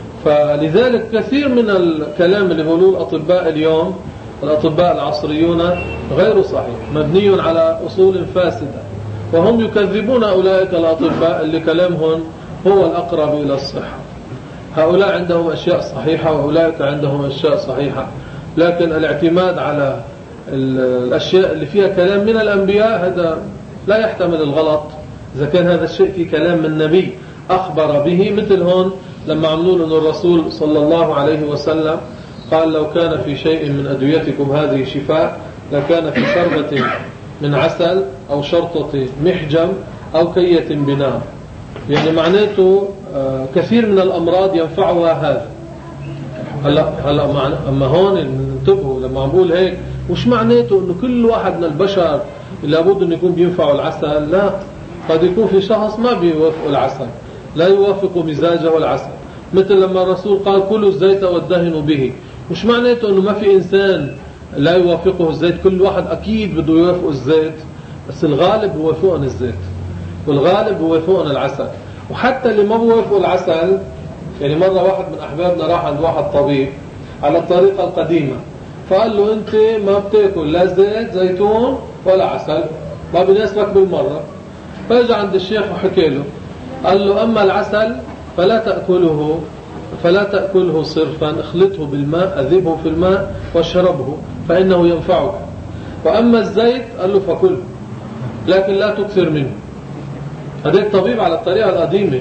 فلذلك كثير من الكلام اللي بيقولوه الأطباء اليوم، الأطباء العصريون، غير صحيح، مبني على أصول فاسدة، وهم يكذبون أولئك الأطباء اللي كلامهم هو الأقرب إلى الصحة. هؤلاء عندهم أشياء صحيحة وأولئك عندهم أشياء صحيحة، لكن الاعتماد على الأشياء اللي فيها كلام من الأنبياء هذا لا يحتمل الغلط إذا كان هذا الشيء في كلام من النبي أخبر به. مثل هون لما عملوا أن الرسول صلى الله عليه وسلم قال لو كان في شيء من أدويتكم هذه شفاء لكان في شربة من عسل أو شرطة محجم أو كية بنار، يعني معناته كثير من الأمراض ينفعها هذا. هلا هلا معنى أما هون انتبهوا لما عم بقول هيك وش معناته إنه كل واحد من البشر لابد إنه يكون بينفعه العسل؟ لا، قد يكون في شخص ما بيوافق العسل، لا يوافق مزاجه العسل. مثل لما الرسول قال كلوا الزيت وادهنوا به، مش معناته إنه ما في إنسان لا يوافقه الزيت، كل واحد أكيد بده يوافق الزيت، بس الغالب بيوافقون الزيت والغالب بيوافقون العسل. وحتى اللي ما بيوافقوا العسل، يعني مرة واحد من أحبابنا راح عند واحد طبيب على الطريقة القديمة، فقال له أنت ما بتاكل لا زيت زيتون ولا عسل، ما بيناسبك بالمرة. فاجى عند الشيخ وحكي له، قال له أما العسل فلا تأكله فلا تأكله صرفا، اخلطه بالماء، أذبه في الماء واشربه فإنه ينفعك. وأما الزيت قال له فكله لكن لا تكثر منه. هذا الطبيب على الطريقة القديمة.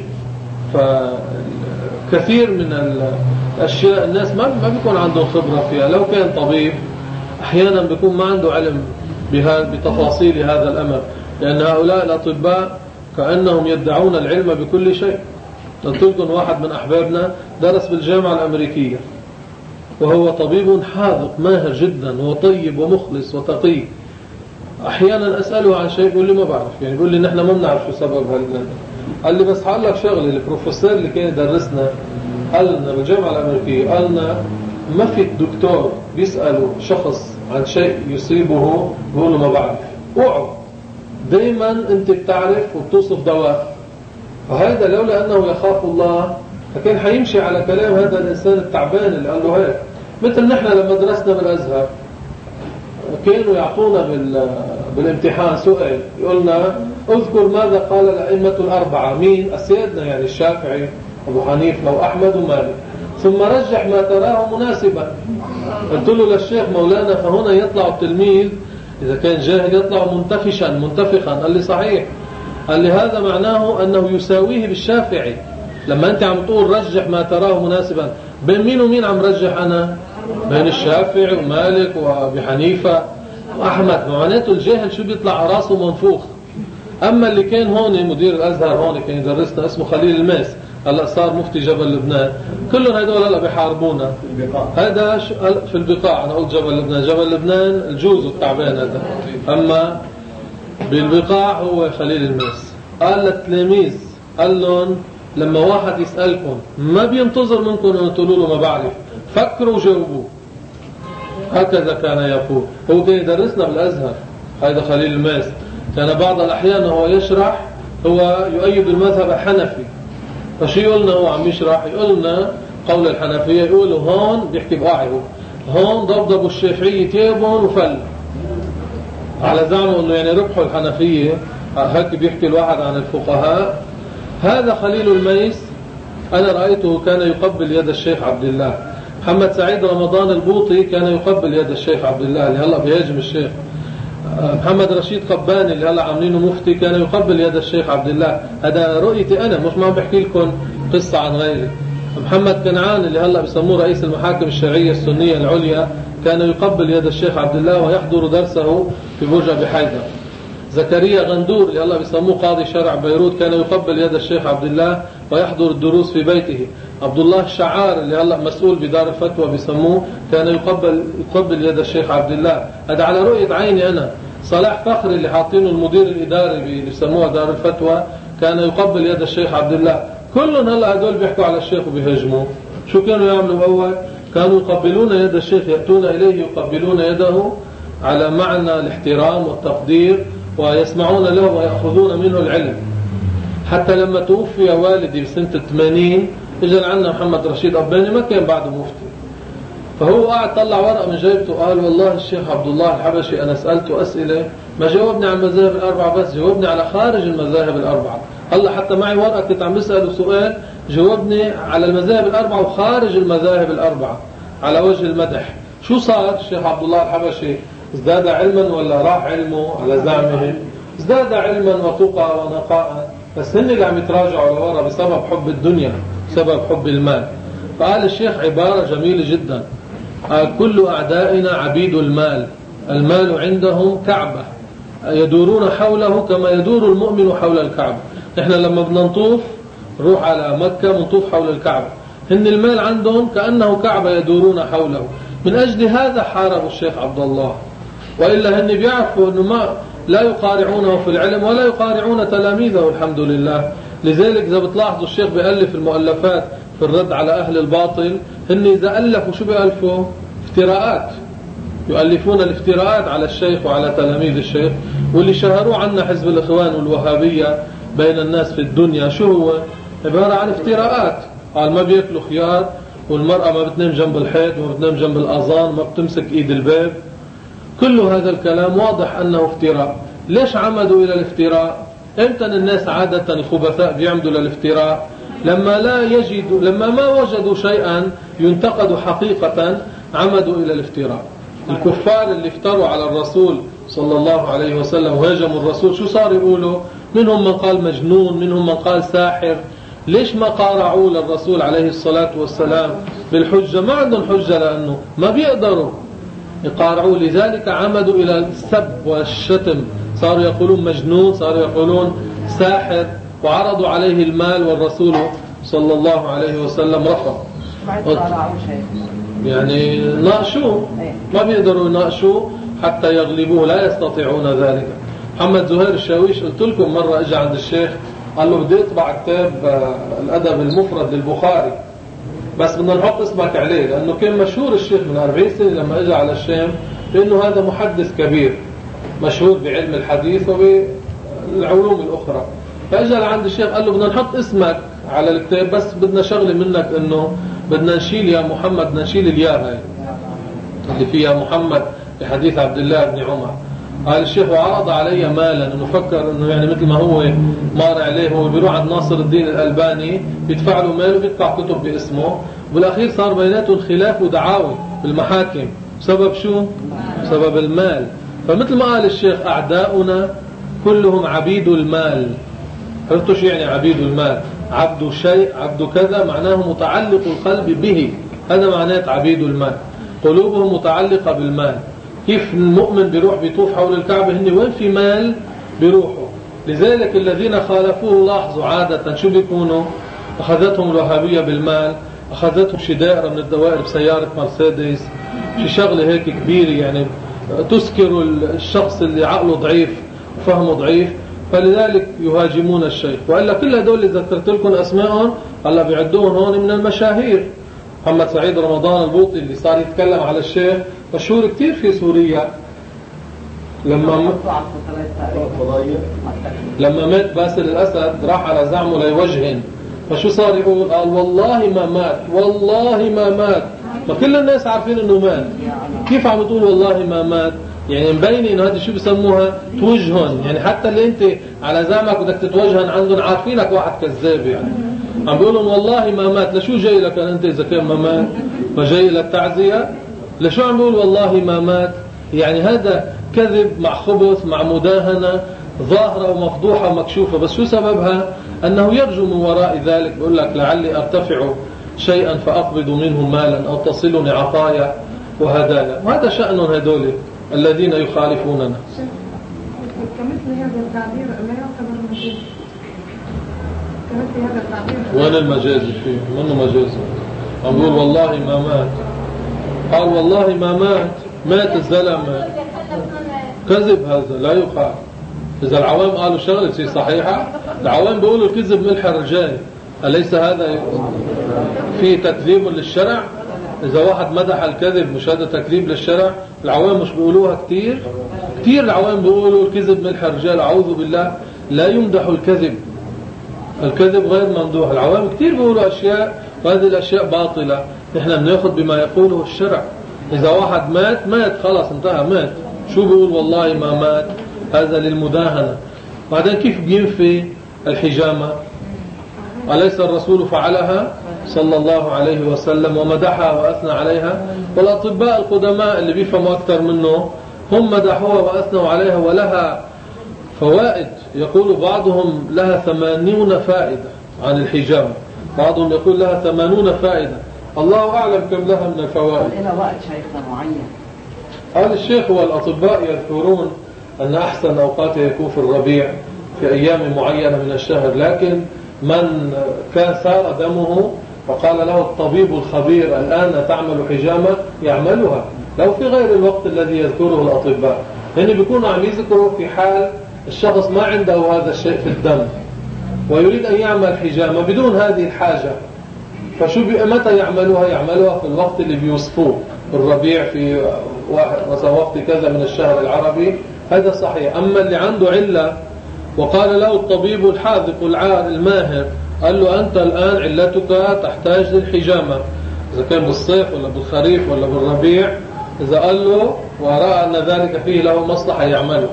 فكثير من الأشياء الناس ما ما بيكون عندهم خبرة فيها. لو كان طبيب أحيانا بيكون ما عنده علم بتفاصيل هذا الأمر، لأن هؤلاء الأطباء كأنهم يدعون العلم بكل شيء. قلت لكم واحد من أحبابنا درس بالجامعة الأمريكية وهو طبيب حاذق ماهر جدا وطيب ومخلص وتقي. أحيانا أسأله عن شيء يقول لي ما بعرف، يعني يقول لي نحن ما بنعرف شو سبب هالكلام. قال لي بس هقول لك شغله، البروفيسور اللي كان يدرسنا قال لنا بالجامعة الأمريكية، قال لنا ما في دكتور بيسأله شخص عن شيء يصيبه بيقول له ما بعرف، اوعوا دايما انت بتعرف وبتوصف دواء. فهذا لولا أنه يخاف الله فكان حيمشي على كلام هذا الإنسان التعبان اللي قال له هيك. مثل نحن لما درسنا بالأزهر كانوا يعطونا بالامتحان سؤال يقولنا اذكر ماذا قال الأئمة الأربعة، مين؟ أسيادنا يعني الشافعي أبو حنيفة وأحمد ومالك، ثم رجح ما تراه مناسبا. قلت له للشيخ مولانا فهنا يطلع التلميذ إذا كان جاهل يطلع منتفشا منتفخا. قال لي صحيح، قال لي هذا معناه أنه يساويه بالشافعي. لما أنت عم تقول رجح ما تراه مناسبا، بين مين ومين عم رجح أنا؟ بين الشافعي ومالك وأبي حنيفة وأحمد. معناته الجاهل شو بيطلع راسه منفوخ. أما اللي كان هون مدير الأزهر هون كان يدرسنا اسمه خليل الماس، هلا صار مفتي جبل لبنان، كلهم هدول هلا بيحاربونا. هذا في البقاع، أنا قلت جبل لبنان، جبل لبنان الجوز التعبان هذا، أما بالبقاع هو خليل الماس. قال للتلاميذ قال لهم لما واحد يسألكم ما بينتظر منكم أن تقولوا له ما بعرف، فكروا وجاوبوه. هكذا كان يقول. هو كان يدرسنا بالأزهر هذا خليل الماس، كان بعض الأحيان هو يشرح هو يؤيد المذهب الحنفي، فشي يقولنا هو عم يشرح يقولنا قول الحنفية، يقولوا هون بيحكي بقاعه هون ضبضبوا الشافعية تيبون وفل، على زعمه انه يعني ربحوا الحنفية. هيك بيحكي الواحد عن الفقهاء هذا خليل الميس أنا رأيته كان يقبل يد الشيخ عبد الله. محمد سعيد رمضان البوطي كان يقبل يد الشيخ عبد الله اللي هلأ بيهاجم الشيخ. محمد رشيد قباني اللي هلأ عاملينه مفتي كان يقبل يد الشيخ عبد الله. هذا رؤيتي أنا، مش ما بحكي لكم قصة عن غيري. محمد كنعان اللي هلأ بسموه رئيس المحاكم الشرعية السنية العليا كان يقبل يد الشيخ عبد الله ويحضر درسه في برج أبي حيدر. زكريا غندور اللي هلأ بسموه قاضي شرع بيروت كان يقبل يد الشيخ عبد الله ويحضر الدروس في بيته. عبد الله الشعار اللي هلأ مسؤول بدار الفتوى بسموه كان يقبل يقبل يد الشيخ عبد الله. هذا على رؤية عيني أنا. صلاح فخري اللي حاطينه المدير الإداري اللي بسموه دار الفتوى كان يقبل يد الشيخ عبد الله. كلهم هلأ هدول بيحكوا على الشيخ وبيهاجموه. شو كانوا يعملوا أول؟ كانوا يقبلون يد الشيخ، يأتون إليه يقبلون يده على معنى الاحترام والتقدير ويسمعون له ويأخذون منه العلم. حتى لما توفي والدي بسنة الثمانين اجى عنا محمد رشيد قباني ما كان بعده مفتي، فهو قاعد طلع ورقة من جيبته قال والله الشيخ عبد الله الحبشي أنا سألته أسئلة ما جاوبني على المذاهب الأربعة بس جاوبني على خارج المذاهب الأربعة. هلا حتى معي ورقة كنت عم بسأله سؤال جاوبني على المذاهب الأربعة وخارج المذاهب الأربعة على وجه المدح. شو صار الشيخ عبد الله الحبشي؟ ازداد علما ولا راح علمه على زعمه؟ ازداد علما وتقى ونقاء، بس هن اللي عم يتراجعوا لورا بسبب حب الدنيا بسبب حب المال. فقال الشيخ عبارة جميلة جدا، قال كل أعدائنا عبيد المال، المال عندهم كعبة يدورون حوله كما يدور المؤمن حول الكعبة. نحن لما بنطوف نروح على مكة بنطوف حول الكعبة، هن المال عندهم كأنه كعبة يدورون حوله. من أجل هذا حاربوا الشيخ عبد الله، وإلا هن بيعرفوا أنه ما لا يقارعونه في العلم ولا يقارعون تلاميذه الحمد لله. لذلك إذا بتلاحظوا الشيخ بيألف المؤلفات في الرد على أهل الباطل، هن إذا ألفوا شو بيألفوا؟ افتراءات، يؤلفون الافتراءات على الشيخ وعلى تلاميذ الشيخ. واللي شهروا عنا حزب الإخوان والوهابية بين الناس في الدنيا شو هو؟ عبارة عن افتراءات. قال ما بيأكلوا خيار، والمرأة ما بتنام جنب الحيط وما بتنام جنب الأذان، ما بتمسك إيد الباب. كل هذا الكلام واضح أنه افتراء. ليش عمدوا إلى الافتراء؟ امتى الناس عادة الخبثاء بيعمدوا للافتراء؟ لما لا يجدوا، لما ما وجدوا شيئا ينتقد حقيقة عمدوا إلى الافتراء. الكفار اللي افتروا على الرسول صلى الله عليه وسلم وهاجموا الرسول شو صار يقولوا؟ منهم من قال مجنون، منهم من قال ساحر. ليش ما قارعوا للرسول عليه الصلاة والسلام بالحجة؟ ما عندهم حجة لأنه ما بيقدروا يقارعوا. لذلك عمدوا إلى السب والشتم، صاروا يقولون مجنون، صاروا يقولون ساحر، وعرضوا عليه المال والرسول صلى الله عليه وسلم رفض. يعني ناقشوه، ما بيقدروا يناقشوه حتى يغلبوه، لا يستطيعون ذلك. محمد زهير الشاويش قلت لكم مرة اجى عند الشيخ قال له بدي اطبع كتاب الأدب المفرد للبخاري بس بدنا نحط اسمك عليه، لأنه كان مشهور الشيخ من أربعين سنة لما اجى على الشام لأنه هذا محدث كبير مشهور بعلم الحديث وبالعلوم الأخرى. فاجى لعند الشيخ قال له بدنا نحط اسمك على الكتاب بس بدنا شغله منك، انه بدنا نشيل يا محمد، بدنا نشيل الياء هاي اللي فيها محمد بحديث عبد الله بن عمر. قال الشيخ وعرض علي مالا، انه فكر انه يعني مثل ما هو مار عليه، هو بيروح عند ناصر الدين الألباني بيدفع له مال وبيدفع كتب باسمه، وبالاخير صار بيناتهم خلاف ودعاوى بالمحاكم. سبب شو؟ سبب المال. فمثل ما قال الشيخ أعداؤنا كلهم عبيد المال. عرفتوا شو يعني عبيد المال؟ عبد شيء، عبد كذا معناه متعلق القلب به، هذا معناه عبيد المال، قلوبهم متعلقة بالمال. كيف المؤمن بيروح بيطوف حول الكعبة، هن وين في مال بيروحوا. لذلك الذين خالفوه لاحظوا عادة شو بيكونوا؟ أخذتهم الوهابية بالمال، أخذتهم شي دائرة من الدوائر بسيارة مرسيدس، شي شغلة هيك كبيرة يعني تسكر الشخص اللي عقله ضعيف وفهمه ضعيف، فلذلك يهاجمون الشيخ. وإلا كل هدول اللي ذكرت لكم أسمائهم هلا بيعدوهم هون من المشاهير. محمد سعيد رمضان البوطي اللي صار يتكلم على الشيخ مشهور كتير في سوريا. لما لما مات باسل الأسد راح على زعمه ليوجهن، فشو صار يقول؟ قال والله ما مات، والله ما مات. ما كل الناس عارفين انه مات، كيف عم تقول والله ما مات؟ يعني مبينه انه هذه شو بسموها توجهن، يعني حتى اللي انت على زعمك بدك تتوجهن عندهم عارفينك واحد كذاب. يعني عم بيقولون والله ما مات، لشو جاي لك انت اذا كان ما مات؟ ما جاي لك تعزيه؟ لشو عم بيقول والله ما مات؟ يعني هذا كذب مع خبث مع مداهنه ظاهره ومفضوحه ومكشوفه. بس شو سببها؟ انه يرجو من وراء ذلك، بيقول لك لعلي ارتفع شيئا فاقبض منه مالا او تصلني عطايا وهدايا. وهذا شأن هذول الذين يخالفوننا. كمثل هذا التعبير لا يعتبر مجاز. كمثل هذا التعبير وين المجاز فيه؟ منه مجاز. عم بقول والله ما مات، قال والله ما مات، مات الزلمه، كذب هذا لا يقال. إذا العوام قالوا شغلة شيء صحيحة، العوام بيقولوا الكذب ملح الرجال، أليس هذا فيه تكذيب للشرع؟ إذا واحد مدح الكذب مش هذا تكذيب للشرع؟ العوام مش بيقولوها كتير؟ كتير العوام بيقولوا الكذب ملح الرجال. أعوذ بالله، لا يمدح الكذب، الكذب غير ممدوح. العوام كتير بيقولوا أشياء وهذه الأشياء باطلة. نحن بناخذ بما يقوله الشرع. إذا واحد مات مات خلاص انتهى، مات. شو بيقول والله ما مات؟ هذا للمداهنة. بعدين كيف بينفي الحجامة؟ أليس الرسول فعلها صلى الله عليه وسلم ومدحها وأثنى عليها؟ والأطباء القدماء اللي بيفهموا أكثر منه هم مدحوها وأثنوا عليها، ولها فوائد. يقول بعضهم لها ثمانون فائدة عن الحجامة، بعضهم يقول لها ثمانون فائدة، الله أعلم كم لها من الفوائد. إلى وقت شيخنا معين. قال الشيخ والأطباء يذكرون أن أحسن أوقاته يكون في الربيع في أيام معينة من الشهر، لكن من كان سار دمه وقال له الطبيب الخبير الآن تعمل حجامة يعملها، لو في غير الوقت الذي يذكره الأطباء. يعني بيكونوا عم يذكروا في حال الشخص ما عنده هذا الشيء في الدم ويريد أن يعمل حجامة بدون هذه الحاجة، فشو متى يعملوها؟ يعملوها في الوقت اللي بيوصفوه، الربيع في واحد مثلا وقت كذا من الشهر العربي، هذا صحيح. أما اللي عنده علة وقال له الطبيب الحاذق العار الماهر، قال له أنت الآن علتك تحتاج للحجامة، إذا كان بالصيف ولا بالخريف ولا بالربيع، إذا قال له ورأى أن ذلك فيه له مصلحة يعمله.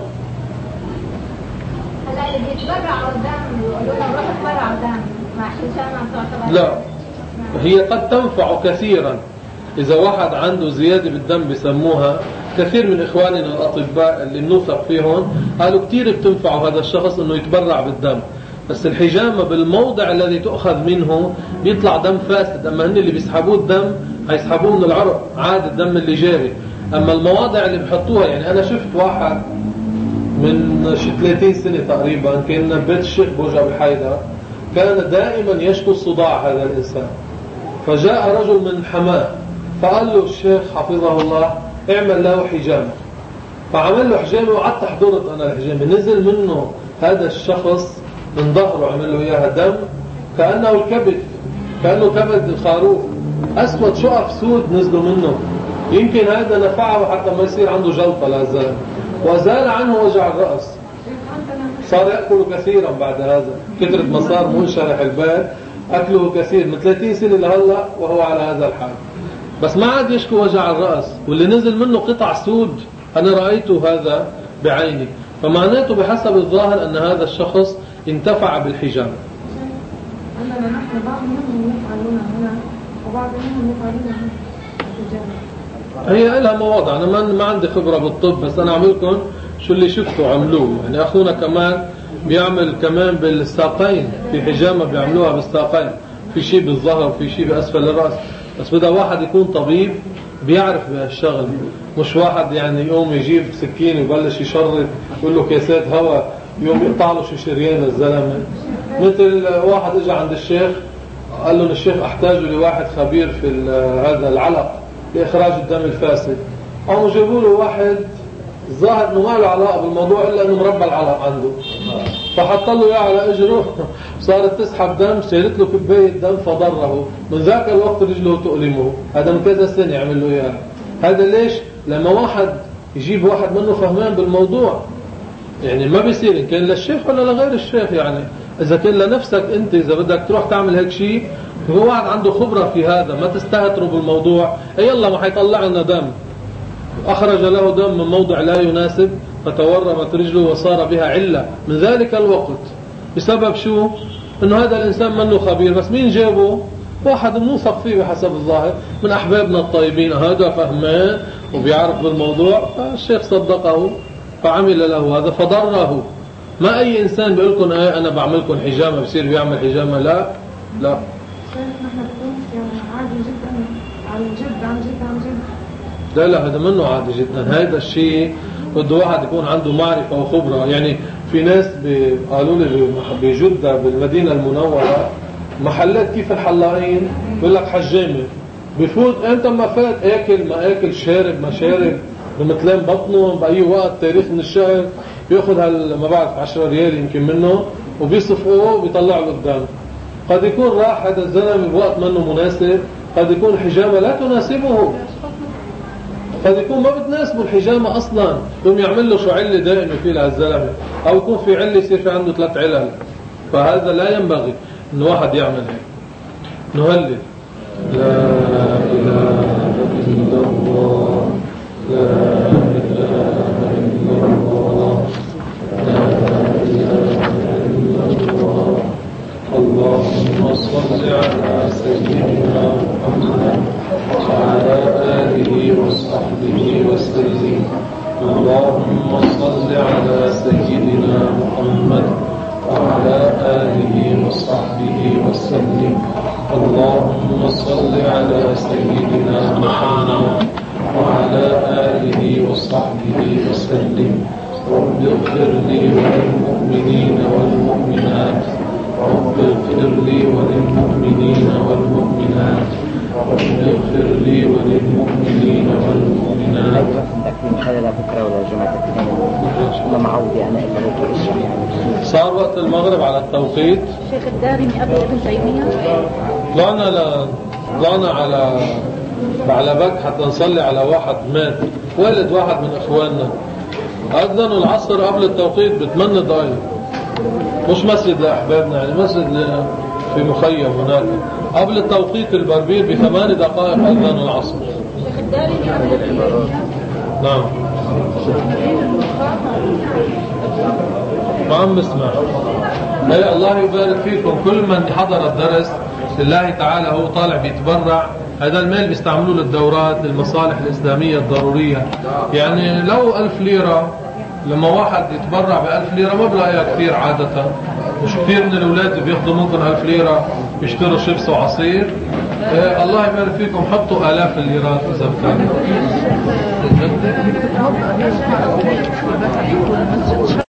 هلا اللي بيتبرع دم يقولوا له روح اتبرع دم مع حجامة تعتبر؟ لا، هي قد تنفع كثيرا. إذا واحد عنده زيادة بالدم بسموها، كثير من إخواننا الأطباء اللي بنوثق فيهم قالوا كثير بتنفع هذا الشخص إنه يتبرع بالدم. بس الحجامة بالموضع الذي تؤخذ منه بيطلع دم فاسد، أما هن اللي بيسحبوه الدم هيسحبوه من العرق عاد الدم اللي جاري. أما المواضع اللي بحطوها، يعني أنا شفت واحد من ثلاثين سنة تقريبا كان بيت الشيخ بوجع بحيدر، كان دائما يشكو الصداع هذا الإنسان، فجاء رجل من حماه فقال له الشيخ حفظه الله اعمل له حجامة، فعمل له حجامة وقعدت حضرت أنا الحجامة، نزل منه هذا الشخص من ظهره عمل له إياها دم كأنه الكبد، كأنه كبد الخروف أسود، شقف سود نزلوا منه. يمكن هذا نفعه حتى ما يصير عنده جلطة لازال، وزال عنه وجع الرأس، صار يأكل كثيرا بعد هذا، كثرة ما صار منشرح البال أكله كثير من ثلاثين سنة لهلا وهو على هذا الحال، بس ما عاد يشكو وجع الرأس، واللي نزل منه قطع سود أنا رأيته هذا بعيني. فمعناته بحسب الظاهر أن هذا الشخص انتفع بالحجامة. أننا نحن بعض منهم يفعلون هنا وبعض منهم يفعلون هنا. هي لها مواضع، أنا ما ما عندي خبرة بالطب، بس أنا أعملكم شو اللي شفته عملوه. يعني أخونا كمان بيعمل كمان بالساقين، في حجامة بيعملوها بالساقين، في شيء بالظهر وفي شيء بأسفل الرأس، بس بدأ واحد يكون طبيب بيعرف بهالشغل، مش واحد يعني يقوم يجيب سكين ويبلش يشرط يقول له كيسات هواء يقوم يقطع له شي شريان الزلمة. مثل واحد اجى عند الشيخ قال له الشيخ احتاج لواحد خبير في هذا العلق لإخراج الدم الفاسد، قاموا جابوا له واحد ظاهر انه ما له علاقه بالموضوع الا انه مربى العلق عنده، فحط له اياه على اجره صارت تسحب دم، شالت له كبايه دم فضره، من ذاك الوقت رجله تؤلمه. هذا من كذا سنه يعمل له اياه. هذا ليش؟ لما واحد يجيب واحد منه فهمان بالموضوع، يعني ما بيصير ان كان للشيخ ولا لغير الشيخ، يعني اذا كان لنفسك انت اذا بدك تروح تعمل هيك شيء هو واحد عنده خبره في هذا، ما تستهتروا بالموضوع، اي يلا ما حيطلع لنا دم، أخرج له دم من موضع لا يناسب فتورمت رجله وصار بها علة من ذلك الوقت بسبب شو؟ إنه هذا الإنسان منه خبير، بس مين جابه؟ واحد موثق فيه بحسب الظاهر من أحبابنا الطيبين، هذا فهمان وبيعرف بالموضوع، فالشيخ صدقه فعمل له هذا فضره. ما أي إنسان بيقول لكم ايه أنا بعملكم حجامة بصير بيعمل حجامة، لا لا. نحن بنقول عادي جدا عن جد عن جد عن جد. لا لا هذا منه عادي جدا، هذا الشيء بده واحد يكون عنده معرفة وخبرة. يعني في ناس قالوا لي بجدة بالمدينة المنورة محلات كيف الحلاقين بيقول لك حجامة، بفوت انت ما فات اكل ما اكل شارب ما شارب بمثلين بطنه بأي وقت تاريخ من الشهر بياخذ هال ما بعرف عشرة ريال يمكن منه وبيصفقوه وبيطلع له قدام. قد يكون راح هذا الزلمه بوقت منه مناسب، قد يكون الحجامه لا تناسبه، قد يكون ما بتناسبه الحجامه اصلا، يقوم يعمل له شو عله دائمه فيه لهالزلمه، او يكون في عله يصير في عنده ثلاث علل. فهذا لا ينبغي ان واحد يعمل هيك. نهلل لا اله الا الله لا اله الا الله لا اله الا الله. اللهم صل على سيدنا محمد وعلى آله وصحبه وسلم. اللهم صل على سيدنا محمد وعلى آله وصحبه وسلم. اللهم صل على سيدنا محمد وعلى آله وصحبه وسلم. رب اغفر لي وللمؤمنين والمؤمنات رب اغفر لي وللمؤمنين والمؤمنات رب اغفر لي وللمؤمنين والمؤمنات. تكريم خلال بكره ولا جمعه التكريم؟ ما معود يعني الا الشيخ يعني. صار وقت المغرب على التوقيت. شيخ الدارمي قبل ابن تيميه طلعنا ل... طلعنا على بعلبك حتى نصلي على واحد مات والد واحد من اخواننا، اذنوا العصر قبل التوقيت بثمان دقائق. مش مسجد لأحبابنا يعني مسجد في مخيم هناك قبل التوقيت البربير بثمان دقائق أذان العصر. نعم ما عم بسمع. هي الله يبارك فيكم. كل من حضر الدرس لله تعالى هو طالع بيتبرع، هذا المال بيستعملوه للدورات للمصالح الإسلامية الضرورية. يعني لو ألف ليرة لما واحد يتبرع بألف ليرة ما بلاقيها كثير عادة، مش كثير من الأولاد بياخذوا ممكن ألف ليرة يشتروا شيبس وعصير. إيه الله يبارك فيكم حطوا آلاف الليرات إذا كان